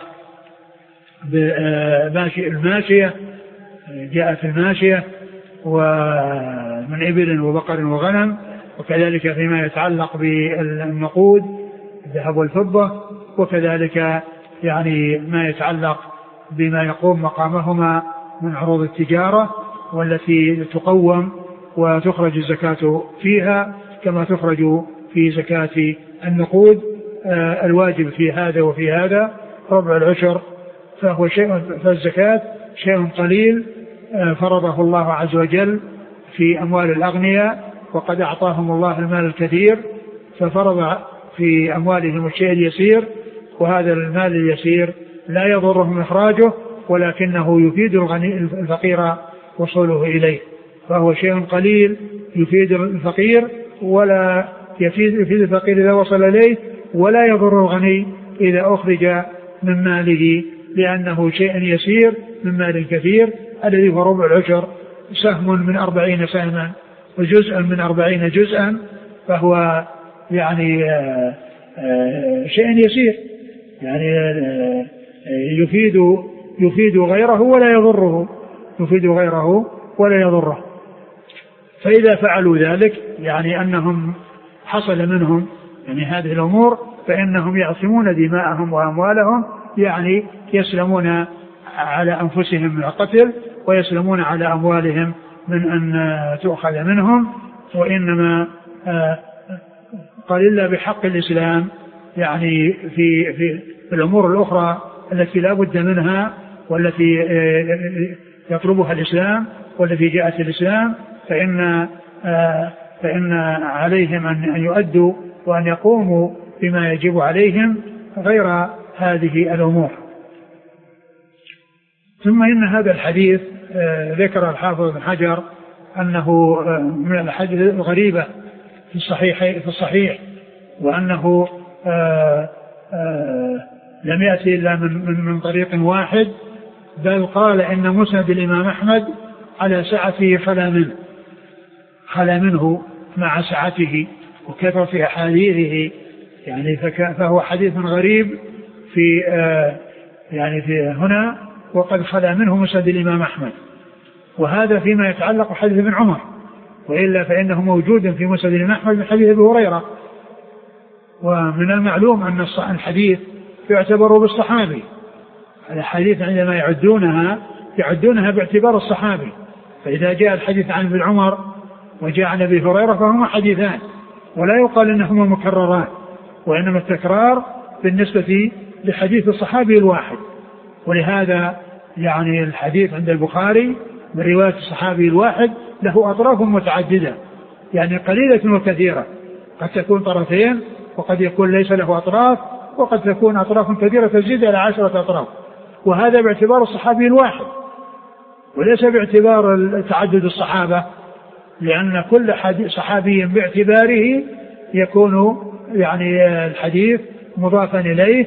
بالماشية، جاءت الماشية ومن إبل وبقر وغنم، وكذلك فيما يتعلق بالنقود الذهب والفضة، وكذلك يعني ما يتعلق بما يقوم مقامهما من عروض التجارة والتي تقوم وتخرج الزكاة فيها كما تخرج في زكاة النقود. آه الواجب في هذا وفي هذا ربع العشر، فهو شيء، فالزكاة شيء قليل آه فرضه الله عز وجل في أموال الأغنياء، وقد أعطاهم الله المال الكثير ففرض في أموالهم الشيء اليسير، وهذا المال اليسير لا يضرهم إخراجه ولكنه يفيد الغني الفقير وصوله إليه، فهو شيء قليل يفيد الفقير ولا يفيد, يفيد الفقير إذا وصل إليه، ولا يضر الغني إذا أخرج من ماله، لأنه شيء يسير من مال كثير الذي هو ربع العشر سهم من أربعين سهما وجزءا من أربعين جزءا فهو يعني آآ آآ شيء يسير يعني يفيد يفيد غيره ولا يضره يفيد غيره ولا يضره. فإذا فعلوا ذلك يعني أنهم حصل منهم يعني هذه الأمور فإنهم يعصمون دماءهم وأموالهم يعني يسلمون على أنفسهم من القتل ويسلمون على أموالهم من أن تؤخذ منهم. وإنما قال إلا بحق الإسلام يعني في, في الأمور الأخرى التي لا بد منها والتي يطلبها الإسلام والتي جاءت الإسلام فإن, فإن عليهم أن يؤدوا وأن يقوموا بما يجب عليهم غير هذه الأمور. ثم إن هذا الحديث ذكر الحافظ ابن حجر أنه من الأحاديث الغريبة في الصحيح في الصحيح وأنه آآ آآ لم يأتي إلا من, من, من طريق واحد بل قال إن مسند الإمام أحمد على سعته خلا منه خلا منه مع سعته وكثر في أحاديثه يعني فهو حديث غريب في يعني في هنا وقد خلا منه مسند الإمام أحمد. وهذا فيما يتعلق بحديث ابن عمر وإلا فإنه موجود في مسند الإمام أحمد من حديث أبي هريرة. ومن المعلوم أن الحديث يعتبر بالصحابي الحديث عندما يعدونها يعدونها باعتبار الصحابي. فإذا جاء الحديث عن ابن عمر وجاء عن أبي هريرة فهما حديثان ولا يقال إنهما مكرران وإنما التكرار بالنسبة لحديث الصحابي الواحد. ولهذا يعني الحديث عند البخاري من رواية الصحابي الواحد له أطراف متعددة يعني قليلة وكثيرة قد تكون طرفين وقد يكون ليس له أطراف وقد تكون أطراف كثيرة تزيد على عشرة أطراف. وهذا باعتبار الصحابي الواحد وليس باعتبار تعدد الصحابة لأن كل صحابي باعتباره يكون يعني الحديث مضافا إليه.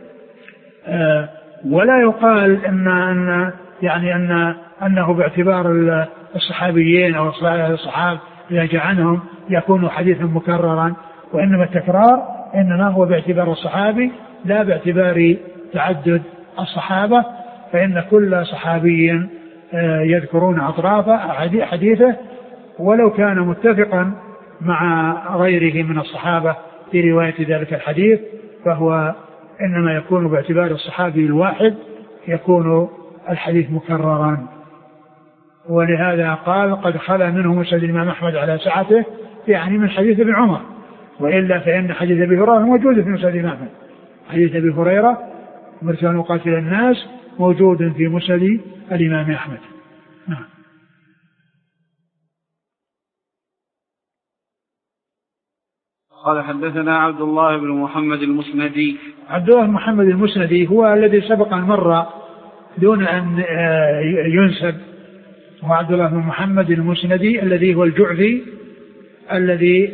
ولا يقال إن, أن يعني أن أنه باعتبار الصحابيين أو الصحابة إذا جاء عنهم يكون حديثا مكررا وإنما التكرار إنما هو باعتبار الصحابي لا باعتبار تعدد الصحابة. فإن كل صحابي يذكرون أطراف حديثه ولو كان متفقا مع غيره من الصحابة في رواية ذلك الحديث فهو إنما يكون باعتبار الصحابي الواحد يكون الحديث مكررا. ولهذا قال قد خلا منه مسند الإمام أحمد على سعته يعني من حديث ابن عمر وإلا فإن حديث أبي هريرة موجود في مسند الإمام أحمد. حديث أبي هريرة مرسل قاتل الناس موجود في مسند الإمام أحمد. نعم. قال حدثنا عبد الله بن محمد المسندي. عبد الله بن محمد المسندي هو الذي سبق أن مر دون أن ينسب هو عبد الله بن محمد المسندي الذي هو الجعفي الذي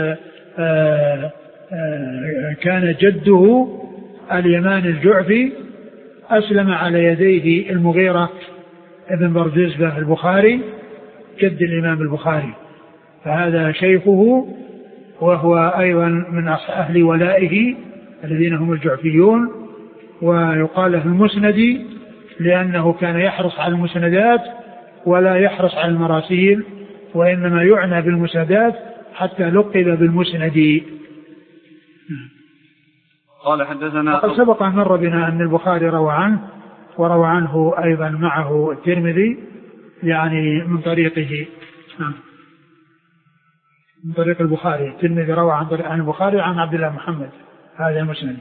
كان جده اليمان الجعفي أسلم على يديه المغيرة ابن بردزبة البخاري جد الإمام البخاري فهذا شيخه وهو أيضا من أهل ولائه الذين هم الجعفيون. ويقال له المسندي لأنه كان يحرص على المسندات ولا يحرص على المراسيل وإنما يعنى بالمسندات حتى لقب بالمسندي. قال حدثنا وقد سبق أن مر بنا أن البخاري روى عنه وروى عنه أيضا معه الترمذي يعني من طريقه من طريق البخاري. الترمذي روى عن طريق عن البخاري عن عبد الله محمد هذا المسند.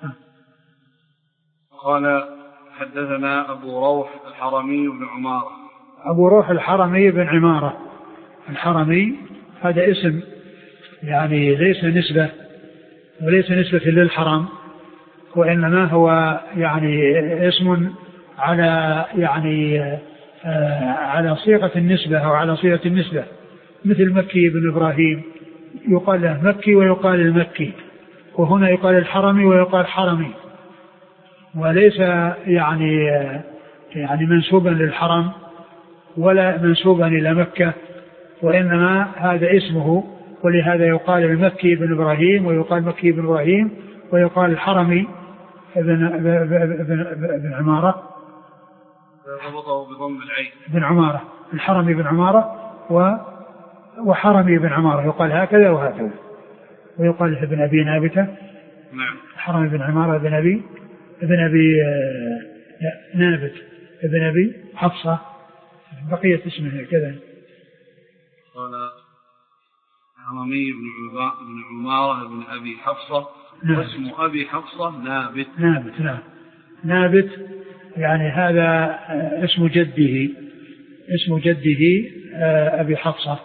قال حدثنا أبو روح الحرمي بن عمارة. أبو روح الحرمي بن عمارة الحرمي هذا اسم يعني ليس نسبة وليس نسبة للحرم وإنما هو يعني اسم على يعني آه على صيغة النسبة أو على صيغة النسبة مثل مكي بن إبراهيم يقال له مكي ويقال المكي وهنا يقال الحرمي ويقال حرمي وليس يعني يعني منسوبا للحرم ولا منسوبا إلى مكة، وإنما هذا اسمه، ولهذا يقال المكي بن إبراهيم، ويقال مكي بن إبراهيم، ويقال الحرمي بن, بن, بن عمارة ربطه بضم العين بن عمارة، الحرمي بن عمارة وحرمي بن عمارة، يقال هكذا وهكذا، ويقال ابن أبي نابتة. نعم. حرمي بن عمارة ابن أبي ابن أبي نابت ابن أبي حفصة، بقية اسمه كذا. قال حرمي بن عمارة بن أبي حفصة. نعم. واسم أبي حفصة نابت. نابت نعم. نابت يعني هذا اسم جده، اسم جده أبي حفصة،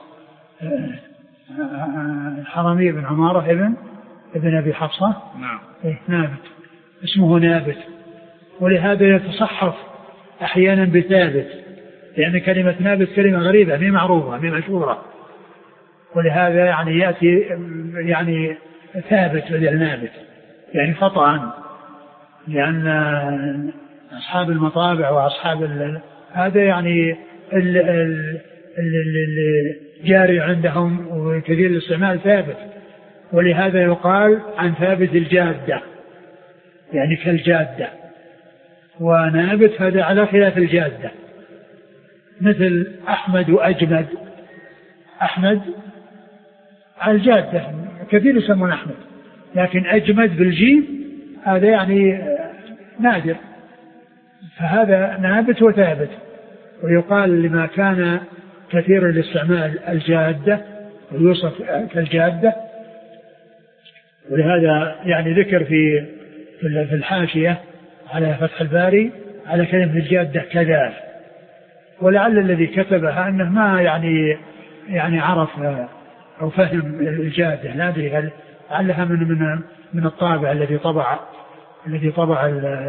حرمي بن عمارة ابن ابن أبي حفصة. نعم. نابت اسمه نابت، ولهذا يتصحف أحيانا بثابت، لأن كلمة نابت كلمة غريبة مي معروفة مي مشهورة، ولهذا يعني يأتي يعني ثابت بدل نابت، يعني خطأ، لأن أصحاب المطابع وأصحاب هذا يعني الجاري عندهم وكثير الاستعمال ثابت، ولهذا يقال عن ثابت الجادة، يعني كالجادة، ونابت هذا على خلاف الجادة، مثل أحمد وأجمد. أحمد على الجادة كثير يسمون أحمد، لكن أجمد بالجيم هذا يعني نادر، فهذا نابت وثابت. ويقال لما كان كثير الاستعمال الجادة ويوصف كالجادة، ولهذا يعني ذكر في في الحاشية على فتح الباري على كلمة الجادة كذا، ولعل الذي كتبها أنه ما يعني يعني عرف أو فهم الجادة، لا أدري هل لعلها من من من الطابع الذي طبع الذي طبع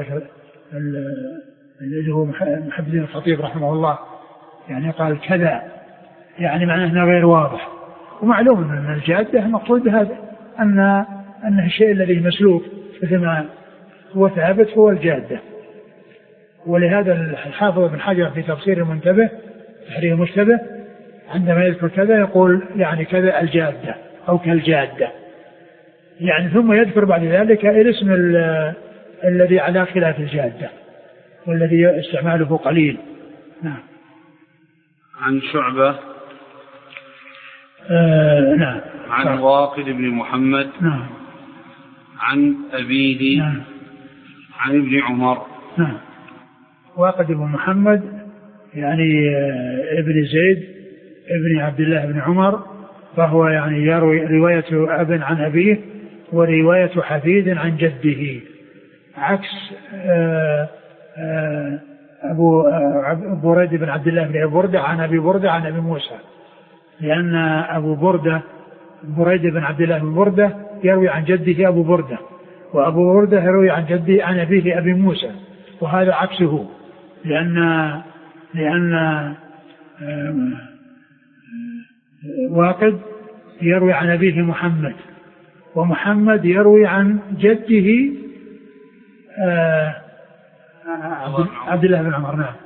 الذي هو محمد بن الخطيب رحمه الله، يعني قال كذا، يعني معناه أنه غير واضح. ومعلوم أن الجادة المقصود بهذا أن أنه الشيء الذي مسلوك مثل ما هو ثابت هو الجادة. ولهذا الحافظ ابن حجر في تفسير المنتبه تحرير المشتبه عندما يذكر كذا يقول يعني كذا الجادة أو كالجادة، يعني ثم يذكر بعد ذلك الاسم الذي على خلاف الجادة والذي استعماله قليل. نعم. عن شعبة. آه نعم. عن شعبة. واقد بن محمد. نعم. عن أبيه. نعم. عن ابن عمر. نعم. واقد بن محمد يعني ابن زيد ابن عبد الله بن عمر، فهو يعني يروي رواية أب عن أبيه ورواية حفيد عن جده، عكس أبو بريد بن عبد الله بن بردة عن أبي بردة عن أبي موسى، لأن أبو بردة بريد بن عبد الله بن بردة يروي عن جده أبو بردة، وأبو بردة يروي عن جده عن أبيه أبي موسى، وهذا عكسه، لأن لأن واقد يروي عن أبيه محمد، ومحمد يروي عن جده عبد الله بن عمر. نعم.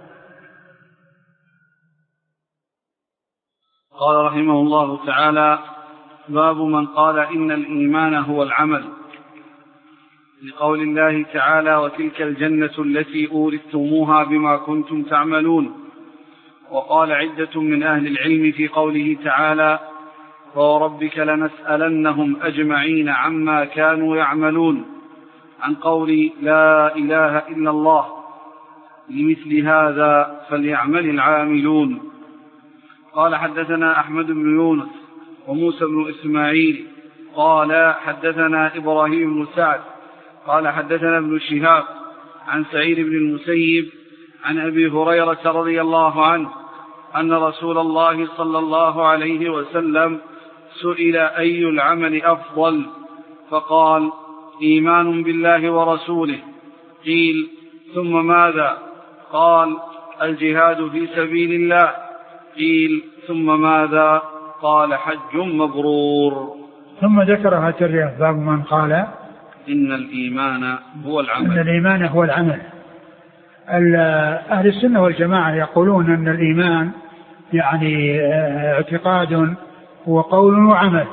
قال رحمه الله تعالى: باب من قال إن الإيمان هو العمل، لقول الله تعالى: وتلك الجنة التي أورثتموها بما كنتم تعملون. وقال عدة من أهل العلم في قوله تعالى: فوربك لنسألنهم أجمعين عما كانوا يعملون، عن قول لا إله إلا الله، لمثل هذا فليعمل العاملون. قال حدثنا أحمد بن يونس وموسى بن إسماعيل قال حدثنا إبراهيم بن سعد قال حدثنا ابن شهاب عن سعيد بن المسيب عن أبي هريرة رضي الله عنه أن رسول الله صلى الله عليه وسلم سئل أي العمل أفضل، فقال: إيمان بالله ورسوله. قيل: ثم ماذا؟ قال: الجهاد في سبيل الله. قيل: ثم ماذا؟ قال: حج مبرور. ثم ذكرها ترجع باب من قال إن الإيمان هو العمل. إن الإيمان هو العمل. أهل السنة والجماعة يقولون أن الإيمان يعني اعتقاد وقول وعمل.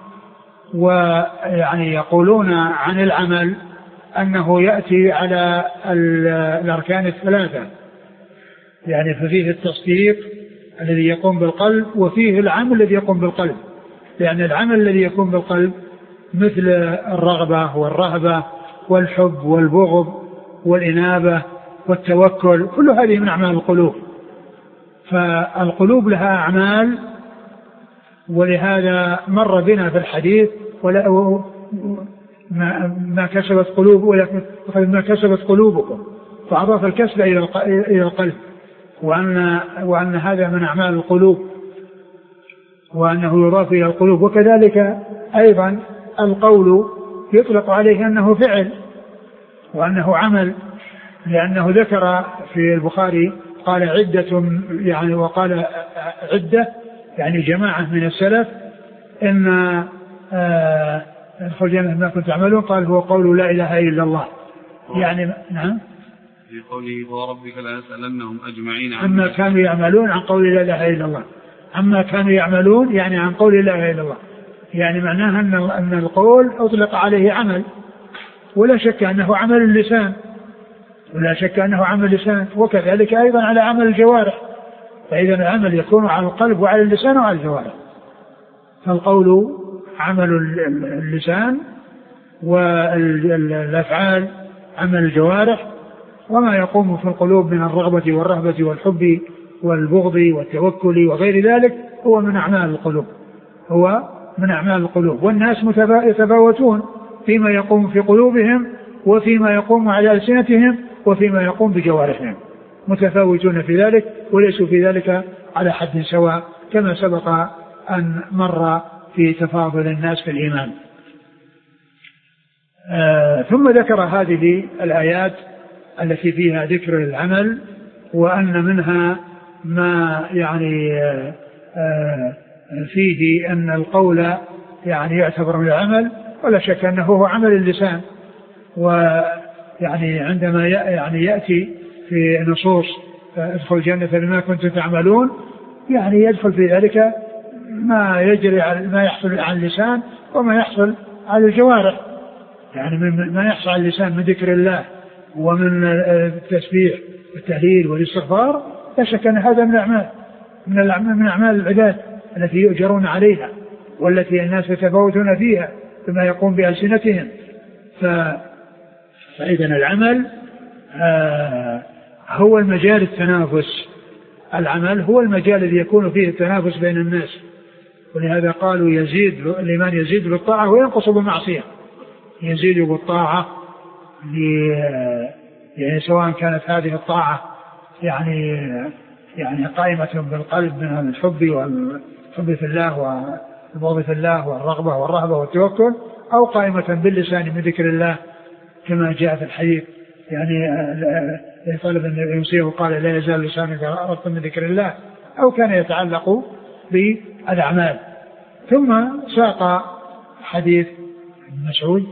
ويعني يقولون عن العمل أنه يأتي على الأركان الثلاثة، يعني ففيه التصديق الذي يقوم بالقلب وفيه العمل الذي يقوم بالقلب، لأن يعني العمل الذي يقوم بالقلب مثل الرغبة والرهبة والحب والبغض والإنابة والتوكل، كل هذه من أعمال القلوب. فالقلوب لها أعمال، ولهذا مر بنا في الحديث ولا ما كسبت قلوب ولكن ما كسبت قلوبكم، فأضاف الكسب إلى القلب، وأن, وأن هذا من أعمال القلوب وأنه يضاف إلى القلوب. وكذلك أيضا القول يطلق عليه أنه فعل وأنه عمل، لأنه ذكر في البخاري قال عدة، يعني وقال عدة يعني جماعة من السلف إن ادخل الجنة ما كنت تعملون، قال هو قول لا إله إلا الله. يعني نعم في قوله وربك لا يسألنهم أجمعين عما كانوا يعملون عن قول لا إله إلا الله، عما كانوا يعملون يعني عن قول لا إله إلا الله، يعني معناها أن القول أطلق عليه عمل، ولا شك أنه عمل اللسان ولا شك أنه عمل اللسان وكذلك أيضا على عمل الجوارح. فإذا العمل يكون على القلب وعلى اللسان وعلى الجوارح. فالقول عمل اللسان والأفعال عمل الجوارح، وما يقوم في القلوب من الرغبة والرهبة والحب والبغض والتوكل وغير ذلك هو من أعمال القلوب، هو من أعمال القلوب. والناس يتفاوتون فيما يقوم في قلوبهم وفيما يقوم على ألسنتهم وفيما يقوم بجوارحهم، متفاوتون في ذلك وليسوا في ذلك على حد سواء، كما سبق أن مر في تفاضل الناس في الإيمان. آه ثم ذكر هذه الآيات التي فيها ذكر العمل، وأن منها ما يعني آه آه فيه أن القول يعني يعتبر من العمل، ولا شك أنه هو عمل اللسان. ويعني عندما يعني يأتي في نصوص ادخل الجنة بما كنتم تعملون، يعني يدخل في ذلك ما يجري على ما يحصل على اللسان وما يحصل على الجوارح، يعني من ما يحصل على اللسان من ذكر الله ومن التسبيح والتهليل والاستغفار، لا شك أن هذا من الأعمال من الأعمال من أعمال العباد التي يؤجرون عليها والتي الناس يتفاوتون فيها بما يقوم بألسنتهم. فإذا العمل آه هو المجال التنافس، العمل هو المجال الذي يكون فيه التنافس بين الناس، ولهذا قالوا يزيد الإيمان يزيد بالطاعة وينقص بالمعصية. يزيد بالطاعة يعني سواء كانت هذه الطاعة يعني يعني قائمة بالقلب من الحب والحب في الله والبغض في الله والرغبة والرهبة والتوكل، أو قائمة باللسان من ذكر الله كما جاء في الحديث، يعني طالب أن يمسيه وقال لا يزال لسانك رطبا من ذكر الله، أو كان يتعلق بالأعمال. ثم ساق حديث ابن مسعود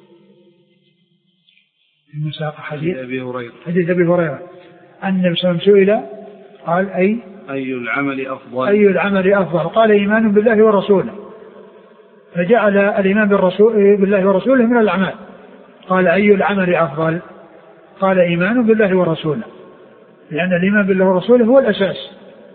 ثم ساق حديث أبي هريرة حديث أبي هريرة أن النبي صلى الله عليه وسلم سئل قال أي أي العمل أفضل أي العمل أفضل قال إيمان بالله ورسوله، فجعل الإيمان بالرسول بالله ورسوله من الأعمال. قال أي العمل أفضل قال إيمان بالله ورسوله، لأن الإيمان بالله ورسوله هو الأساس،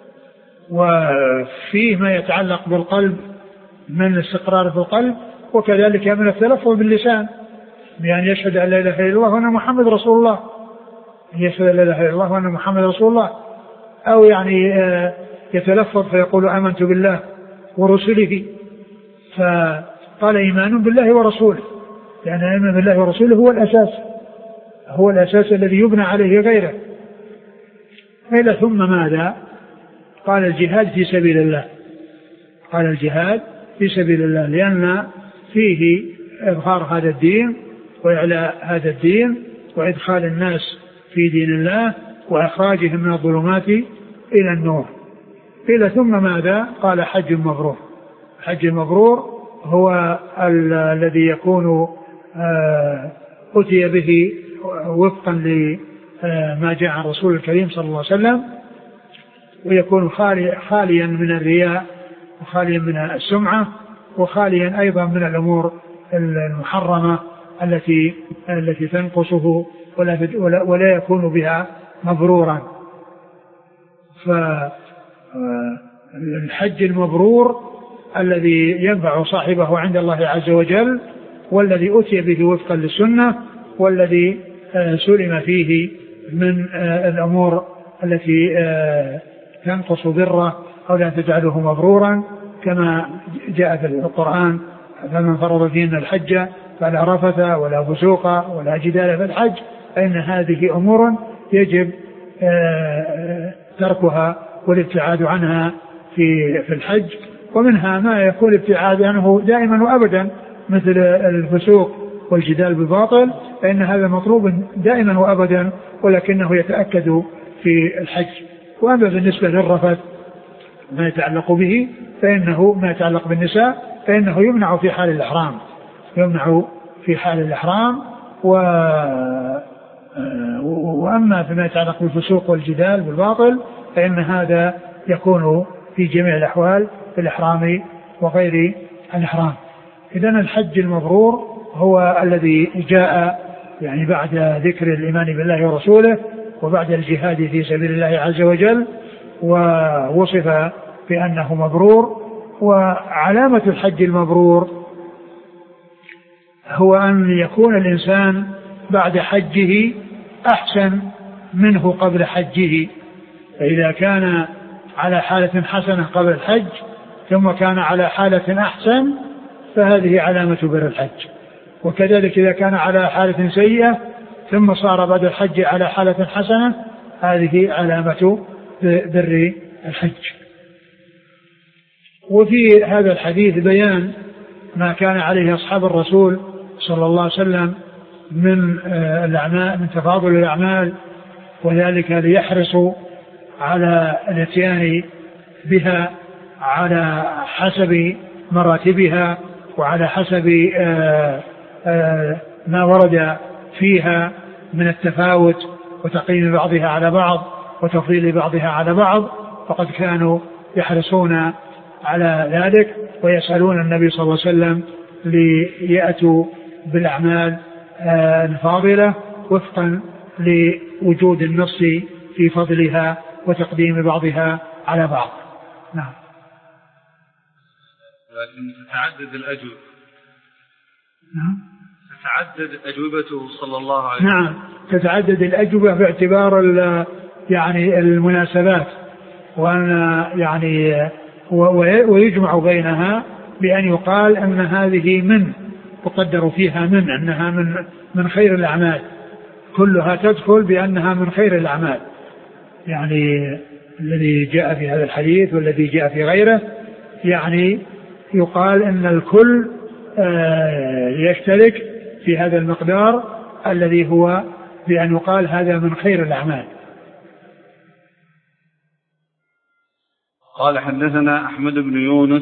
وفيه ما يتعلق بالقلب من الاستقرار في القلب، وكذلك من التلفظ باللسان بأن يشهد أن لا إله إلا الله وأن محمد رسول الله، يشهد أن لا إله إلا الله وأن محمد رسول الله، أو يعني يتلفظ فيقول آمنت بالله ورسله. فقال إيمان بالله ورسوله، لأن الإيمان بالله ورسوله هو الأساس، هو الأساس الذي يبنى عليه غيره. إلى ثم ماذا؟ قال الجهاد في سبيل الله، قال الجهاد في سبيل الله، لأن فيه إظهار هذا الدين وإعلاء هذا الدين وإدخال الناس في دين الله وإخراجهم من الظلمات إلى النور. إلى ثم ماذا؟ قال حج مبرور. حج مبرور هو الذي يكون أتي به وفقا لما جاء عن رسول الكريم صلى الله عليه وسلم، ويكون خالي خاليا من الرياء وخاليا من السمعة وخاليا أيضا من الأمور المحرمة التي التي تنقصه ولا, ولا يكون بها مبرورا. فالحج المبرور الذي ينفع صاحبه عند الله عز وجل والذي أتي به وفقا للسنة والذي سلم فيه من الأمور التي تنقص بره أو لا تجعله مبرورا كما جاء في القرآن فمن فرض فيهن الحج فلا رفث ولا فسوق ولا جدال في الحج فإن هذه أمور يجب تركها والابتعاد عنها في في الحج. ومنها ما يكون الابتعاد عنه دائما وأبدا مثل الفسوق والجدال بالباطل فإن هذا مطلوب دائما وأبدا ولكنه يتأكد في الحج. وأما بالنسبة للرفث ما يتعلق به فإنه ما يتعلق بالنساء فإنه يمنع في حال الإحرام يمنع في حال الإحرام و... وأما فيما يتعلق بالفسوق والجدال بالباطل فإن هذا يكون في جميع الأحوال في الإحرام وغير الإحرام. إذن الحج المبرور هو الذي جاء يعني بعد ذكر الإيمان بالله ورسوله وبعد الجهاد في سبيل الله عز وجل ووصف بأنه مبرور. وعلامة الحج المبرور هو أن يكون الإنسان بعد حجه أحسن منه قبل حجه. فإذا كان على حالة حسنة قبل الحج ثم كان على حالة أحسن فهذه علامة بر الحج. وكذلك إذا كان على حالة سيئة ثم صار بعد الحج على حالة حسنة هذه علامة بر الحج. وفي هذا الحديث بيان ما كان عليه أصحاب الرسول صلى الله عليه وسلم من الأعمال من تفاضل الأعمال وذلك ليحرصوا على الاتيان بها على حسب مراتبها وعلى حسب ما ورد فيها من التفاوت وتقييم بعضها على بعض وتفضيل بعضها على بعض. فقد كانوا يحرصون على ذلك ويسألون النبي صلى الله عليه وسلم ليأتوا بالأعمال الفاضلة وفقا لوجود النص في فضلها وتقديم بعضها على بعض. نعم. لكن تتعدد الأجوبة. نعم. تتعدد أجوبته صلى الله عليه وسلم. نعم تتعدد الأجوبة باعتبار يعني المناسبات وأن يعني ويجمع بينها بأن يقال أن هذه من تقدر فيها من أنها من من خير الأعمال كلها تدخل بأنها من خير الأعمال يعني الذي جاء في هذا الحديث والذي جاء في غيره يعني يقال أن الكل يشترك في هذا المقدار الذي هو بأن يقال هذا من خير الأعمال. قال حدثنا أحمد بن يونس.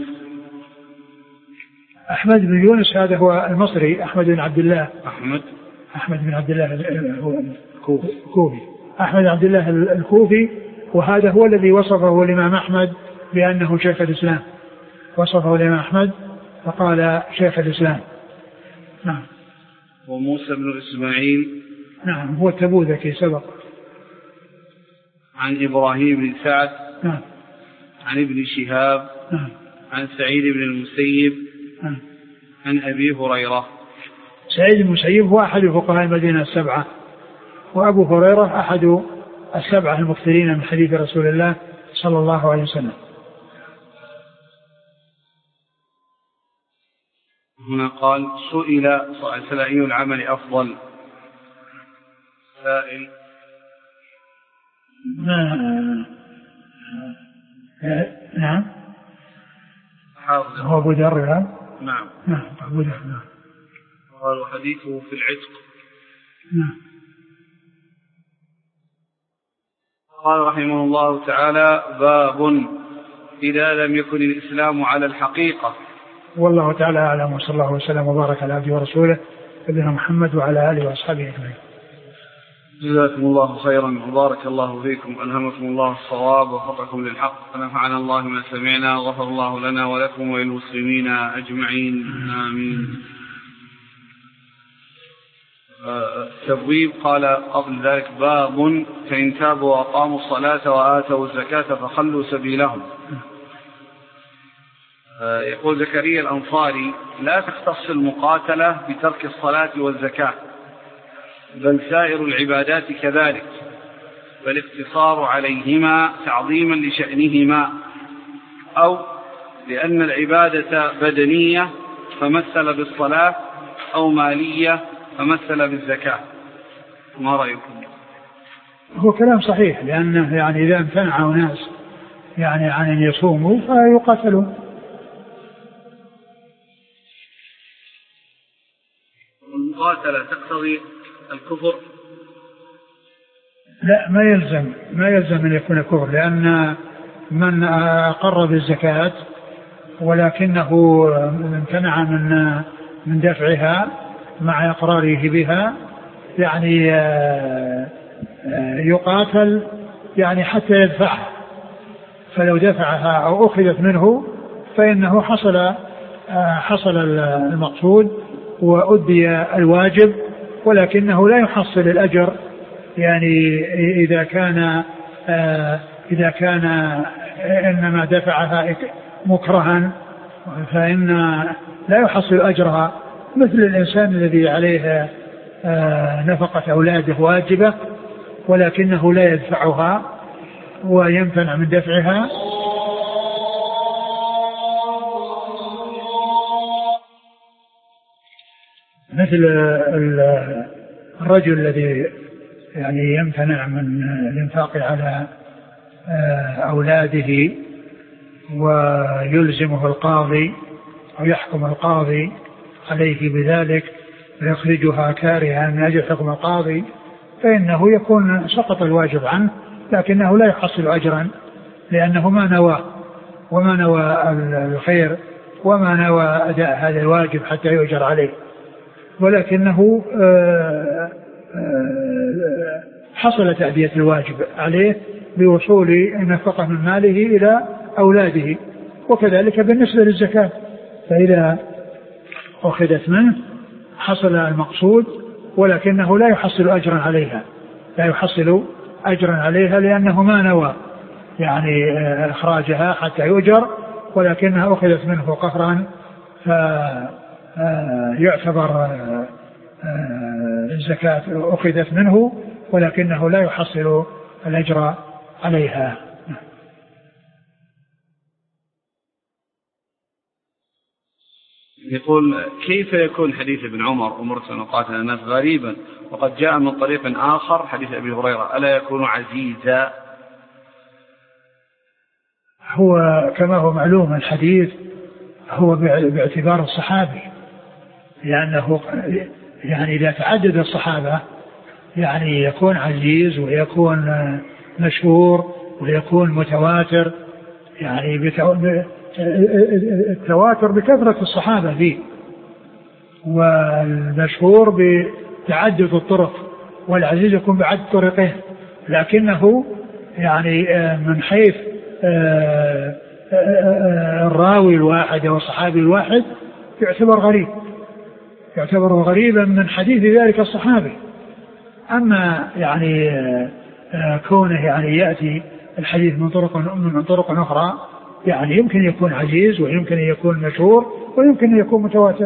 أحمد بن يونس هذا هو المصري أحمد بن عبد الله أحمد أحمد بن عبد الله هو الكوفي أحمد بن عبد الله الكوفي وهذا هو الذي وصفه الإمام أحمد بأنه شيخ الإسلام وصفه الإمام أحمد فقال شيخ الإسلام. نعم. وموسى بن إسماعيل. نعم هو التبوذكي سبق. عن إبراهيم بن سعد. نعم. عن ابن شهاب. نعم. عن سعيد بن المسيب. نعم. عن أبي هريرة. سعيد بن المسيب هو أحد فقهاء المدينة السبعة وأبو هريرة أحد السبعة المكثرين من حديث رسول الله صلى الله عليه وسلم. هنا قال سئل سئل أي العمل أفضل سائل نعم هو أبو ذر. نعم نعم أبو ذر. نعم. قال حديثه في العتق. نعم. قال رحمه الله تعالى باب إذا لم يكن الإسلام على الحقيقة. والله تعالى أعلم وصلى الله وسلم وبارك على عبده ورسوله نبينا محمد وعلى آله وأصحابه أجمعين. جزاكم الله خيرا وبارك الله فيكم، ألهمكم الله الصواب ووفقكم للحق، ونفعنا الله ما سمعنا، وغفر الله لنا ولكم وللمسلمين أجمعين، آمين. التبويب قال قبل ذلك باب فإن تابوا وأقاموا الصلاة وآتوا الزكاة فخلوا سبيلهم. يقول زكريا الأنصاري لا تختص المقاتلة بترك الصلاة والزكاة، بل سائر العبادات كذلك، فالاقتصار عليهما تعظيما لشأنهما، أو لأن العبادة بدنية فمثل بالصلاة، أو مالية فمثل بالزكاة. ما رأيكم؟ هو كلام صحيح، لأنه يعني إذا امتنع ناس يعني عن أن يصوموا فيقاتلون. والمقاتلة تقتضي الكفر؟ لا، ما يلزم ما يلزم أن يكون كفر، لأن من أقر بالزكاة ولكنه امتنع من من دفعها مع إقراره بها يعني يقاتل يعني حتى يدفعها، فلو دفعها أو أخذت منه فإنه حصل حصل المقصود وأدي الواجب، ولكنه لا يحصل الأجر يعني إذا كان إذا كان إنما دفعها مكرها، فإن لا يحصل أجرها، مثل الإنسان الذي عليه نفقة أولاده واجبة ولكنه لا يدفعها ويمتنع من دفعها. مثل الرجل الذي يعني يمتنع من الإنفاق على أولاده ويلزمه القاضي أو يحكم القاضي عليه بذلك ويخرجها كارها من أجل حكم القاضي، فإنه يكون سقط الواجب عنه لكنه لا يحصل أجرا، لأنه ما نوى وما نوى الخير وما نوى أداء هذا الواجب حتى يؤجر عليه، ولكنه حصل تأدية الواجب عليه بوصول نفقة من ماله إلى أولاده. وكذلك بالنسبة للزكاة، فإذا أخذت منه حصل المقصود ولكنه لا يحصل أجرا عليها لا يحصل أجرا عليها لأنه ما نوى يعني إخراجها حتى يؤجر، ولكنها أخذت منه قهرا فيعتبر الزكاة أخذت منه ولكنه لا يحصل الأجر عليها. يقول كيف يكون حديث ابن عمر أمرت أن أقاتل الناس غريبا وقد جاء من طريق آخر حديث أبي هريرة ألا يكون عزيزا؟ هو كما هو معلوم الحديث هو باعتبار الصحابي، لأنه يعني إذا تعدد الصحابة يعني يكون عزيز ويكون مشهور ويكون متواتر، يعني التواتر بكثرة الصحابة فيه، والمشهور بتعدد الطرق، والعزيز يكون بعدد طرقه، لكنه يعني من حيث الراوي الواحد أو الصحابي الواحد يعتبر غريب يعتبر غريبا من حديث ذلك الصحابي. أما يعني كونه يعني يأتي الحديث من طرق من طرق أخرى يعني يمكن يكون عزيز ويمكن يكون مشهور ويمكن يكون متواتر.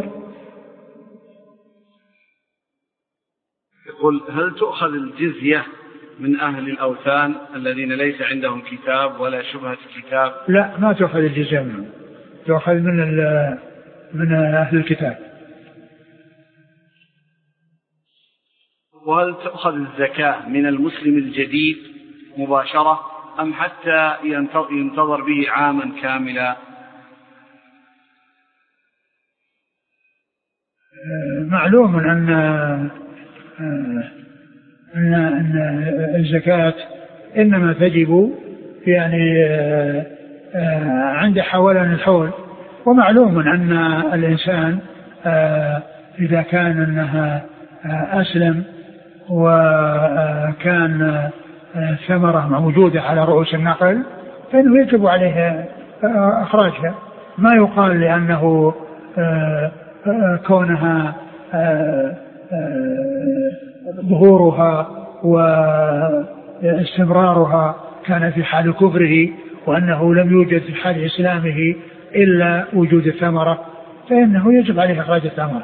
يقول هل تؤخذ الجزية من أهل الأوثان الذين ليس عندهم كتاب ولا شبهة كتاب؟ لا، ما تؤخذ الجزية منهم، تؤخذ من من أهل الكتاب. وهل تؤخذ الزكاة من المسلم الجديد مباشرة أم حتى ينتظر به عاما كاملا؟ معلوم أن أن أن الزكاة إنما تجب يعني عند حولان الحول، ومعلوم أن الإنسان إذا كان أنها أسلم وكان ثمرة موجودة على رؤوس النخل فإنه يجب عليه إخراجها. ما يقال لأنه كونها ظهورها واستمرارها كان في حال كفره وأنه لم يوجد في حال إسلامه إلا وجود الثمرة فإنه يجب عليه إخراج الثمرة.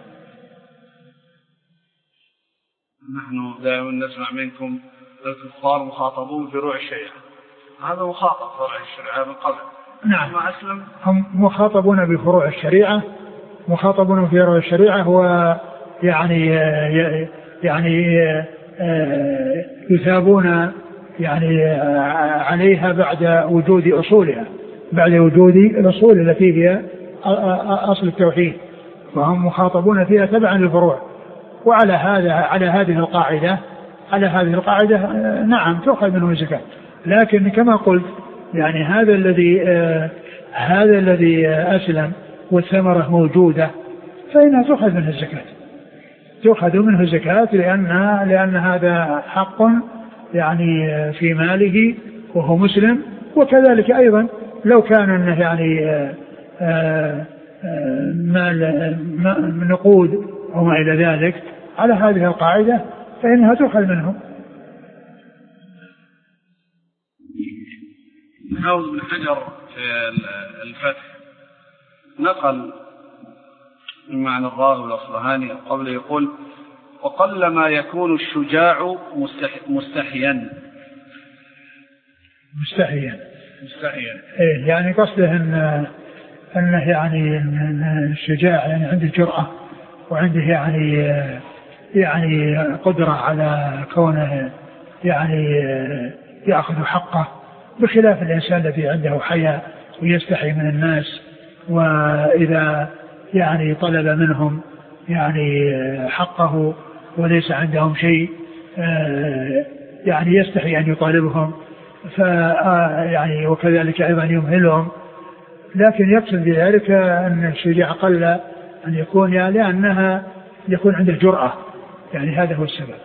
نحن دائما نسمع منكم الكفار مخاطبون في روع الشريعة، هذا مخاطب في روع الشريعة من قبل. نعم هم مخاطبون بفروع الشريعة، مخاطبون في روع الشريعة هو يعني يعني يثابون يعني عليها بعد وجود أصولها، بعد وجود الأصول التي هي أصل التوحيد، وهم مخاطبون فيها تبعا للفروع. وعلى هذا على هذه القاعدة على هذه القاعدة نعم تؤخذ منه الزكاة، لكن كما قلت يعني هذا الذي آه هذا الذي أسلم والثمرة موجودة فإنها تؤخذ منه الزكاة، تؤخذ منه الزكاة لأن لأن هذا حق يعني في ماله وهو مسلم. وكذلك أيضا لو كان أنه يعني آه آه مال نقود أو ما إلى ذلك على هذه القاعدة فإنها تؤخذ منهم. حافظ بن حجر في الفتح نقل من معنى الراغب الأصبهاني قبل يقول وقل ما يكون الشجاع مستحيا مستحيا مستحيا إيه يعني قصده أن أنه يعني أن الشجاع يعني عنده جرأة وعنده يعني يعني قدرة على كونه يعني يأخذ حقه، بخلاف الإنسان الذي عنده حياء ويستحي من الناس، وإذا يعني طلب منهم يعني حقه وليس عندهم شيء يعني يستحي أن يطالبهم يعني وكذلك أيضا يمهلهم. لكن يقصد بذلك أن الشجاع قل أن يكون يعني لأنها يكون عنده جرأة، يعني هذا هو السبب.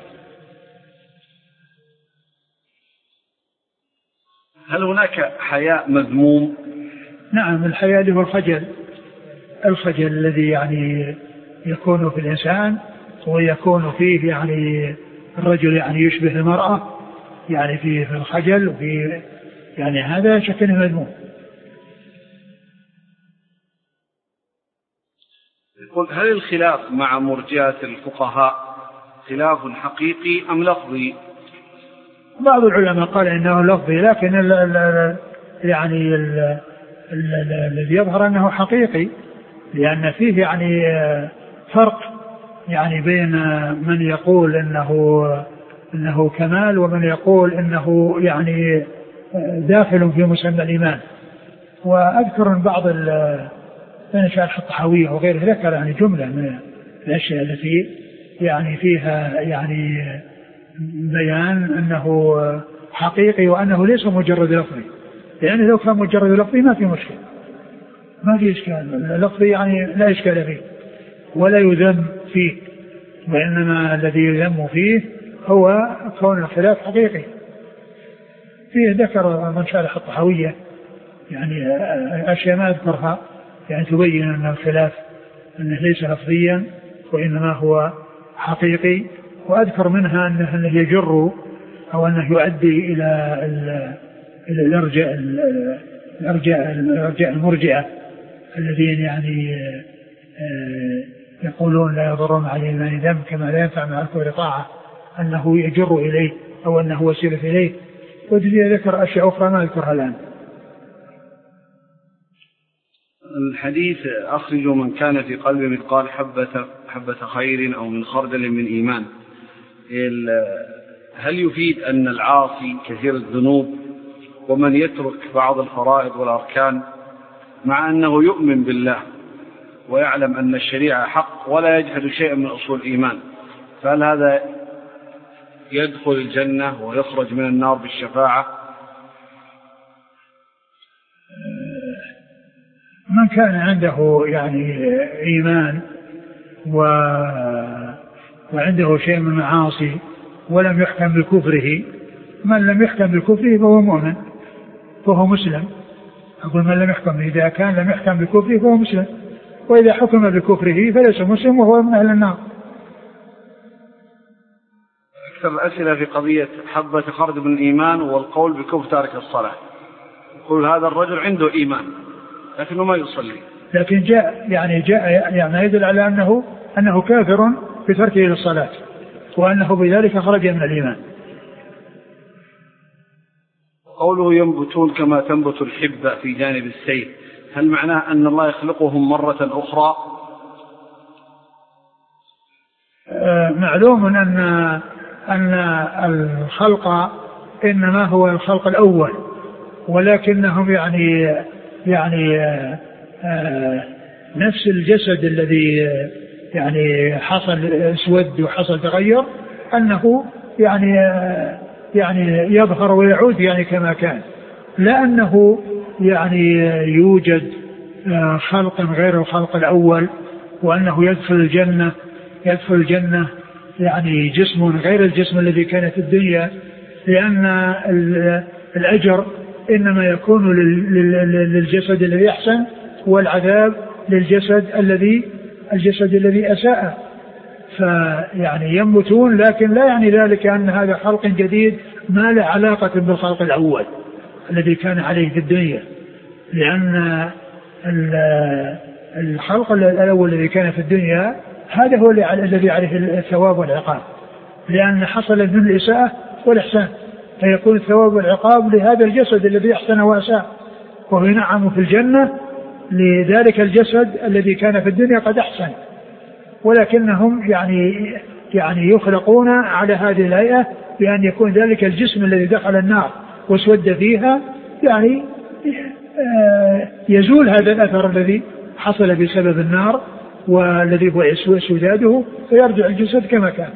هل هناك حياء مذموم؟ نعم الحياء اللي هو الخجل، الخجل الذي يعني يكون في الإنسان ويكون فيه يعني الرجل يعني يشبه المرأة يعني في في الخجل وفي يعني هذا شكله مذموم. يقول هل الخلاف مع مرجئة الفقهاء خلاف حقيقي أم لفظي؟ بعض العلماء قال إنه لفظي، لكن ال ال يعني الذي يظهر أنه حقيقي، لأن فيه يعني فرق يعني بين من يقول إنه إنه كمال ومن يقول إنه يعني داخل في مسمى الإيمان. وأذكر أن بعض من شرح الطحاوية وغيره ذكر يعني جملة من الأشياء التي يعني فيها يعني بيان أنه حقيقي وأنه ليس مجرد لفظي، لأنه لو كان مجرد لفظي ما في مشكلة، ما في إشكال، اللفظي يعني لا إشكال فيه ولا يذم فيه، وإنما الذي يذم فيه هو كون الخلاف حقيقي. فيه ذكر من شرح الطحاوية يعني أشياء ما أذكرها يعني تبين أن الخلاف أنه ليس لفظيا وإنما هو حقيقي. وأذكر منها أنه, أنه يجر أو أنه يؤدي إلى الإرجاء الإرجاء المرجئة الذين يعني يقولون لا يضر مع الإيمان ذنب كما لا ينفع مع الكفر طاعة، أنه يجر إليه أو أنه وسيلة إليه. وجدي ذكر أشياء أخرى ما أذكرها الآن. الحديث أخرجوا من كان في قلبه مثقال حبة حبة خير أو من خردل من إيمان، هل يفيد أن العاصي كثير الذنوب ومن يترك بعض الفرائض والأركان مع أنه يؤمن بالله ويعلم أن الشريعة حق ولا يجحد شيئا من أصول الإيمان، فهل هذا يدخل الجنة ويخرج من النار بالشفاعة؟ من كان عنده يعني إيمان و وعنده شيء من المعاصي ولم يحكم بكفره، من لم يحكم بكفره فهو مؤمن فهو مسلم. أقول من لم يحكم، إذا كان لم يحكم بكفره فهو مسلم، وإذا حكم بكفره فليس مسلم وهو من أهل النار. أكثر الأسئلة في قضية حبة خردل من الإيمان والقول بكفر تارك الصلاة. يقول هذا الرجل عنده إيمان لكنه ما يصلي، لكن جاء يعني جاء يعني يدل على أنه أنه كافر بتركه للصلاة وأنه بذلك خرج من الإيمان. قوله ينبتون كما تنبت الحبة في جانب السيل، هل معناه أن الله يخلقهم مرة أخرى؟ آه معلوم أن أن الخلق إنما هو الخلق الأول، ولكنهم يعني يعني آه آه نفس الجسد الذي يعني حصل اسود وحصل تغير أنه يعني آه يعني يظهر ويعود يعني كما كان، لا أنه يعني يوجد خلق غير الخلق الأول وأنه يدخل الجنة يدخل الجنة يعني جسم غير الجسم الذي كان في الدنيا، لأن الأجر إنما يكون للجسد الذي أحسن والعذاب للجسد الذي الجسد الذي أساء. فيعني ينبتون، لكن لا يعني ذلك أن هذا خلق جديد ما له علاقة بالخلق الأول الذي كان عليه في الدنيا، لأن الخلق الأول الذي كان في الدنيا هذا هو الذي عليه الثواب والعقاب، لأن حصل من الإساءة والإحسان، فيكون الثواب والعقاب لهذا الجسد الذي أحسن وأساء، وهو ينعم في الجنة لذلك الجسد الذي كان في الدنيا قد أحسن، ولكنهم يعني يعني يخلقون على هذه الهيئة بأن يكون ذلك الجسم الذي دخل النار واسود فيها يعني يزول هذا الأثر الذي حصل بسبب النار والذي هو سداده، فيرجع الجسد كما كان.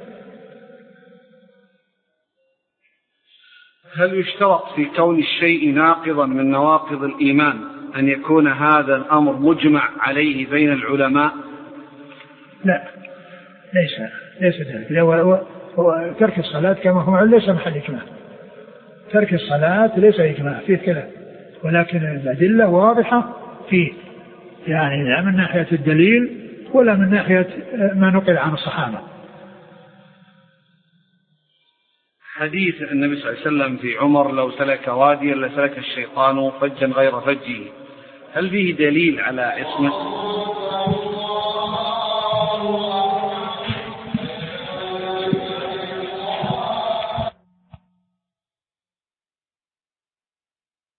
هل يشترط في كون الشيء ناقضا من نواقض الإيمان أن يكون هذا الأمر مجمع عليه بين العلماء؟ لا، ليس ليس ذلك. ترك الصلاة كما هو ليس محل إجماع، ترك الصلاة ليس إجماع فيه كلام، ولكن الأدلة واضحة فيه، يعني لا من ناحية الدليل ولا من ناحية ما نقل عن الصحابة. حديث النبي صلى الله عليه وسلم في عمر لو سلك واديا لسلك الشيطان فجا غير فجه، هل فيه دليل على اسمه؟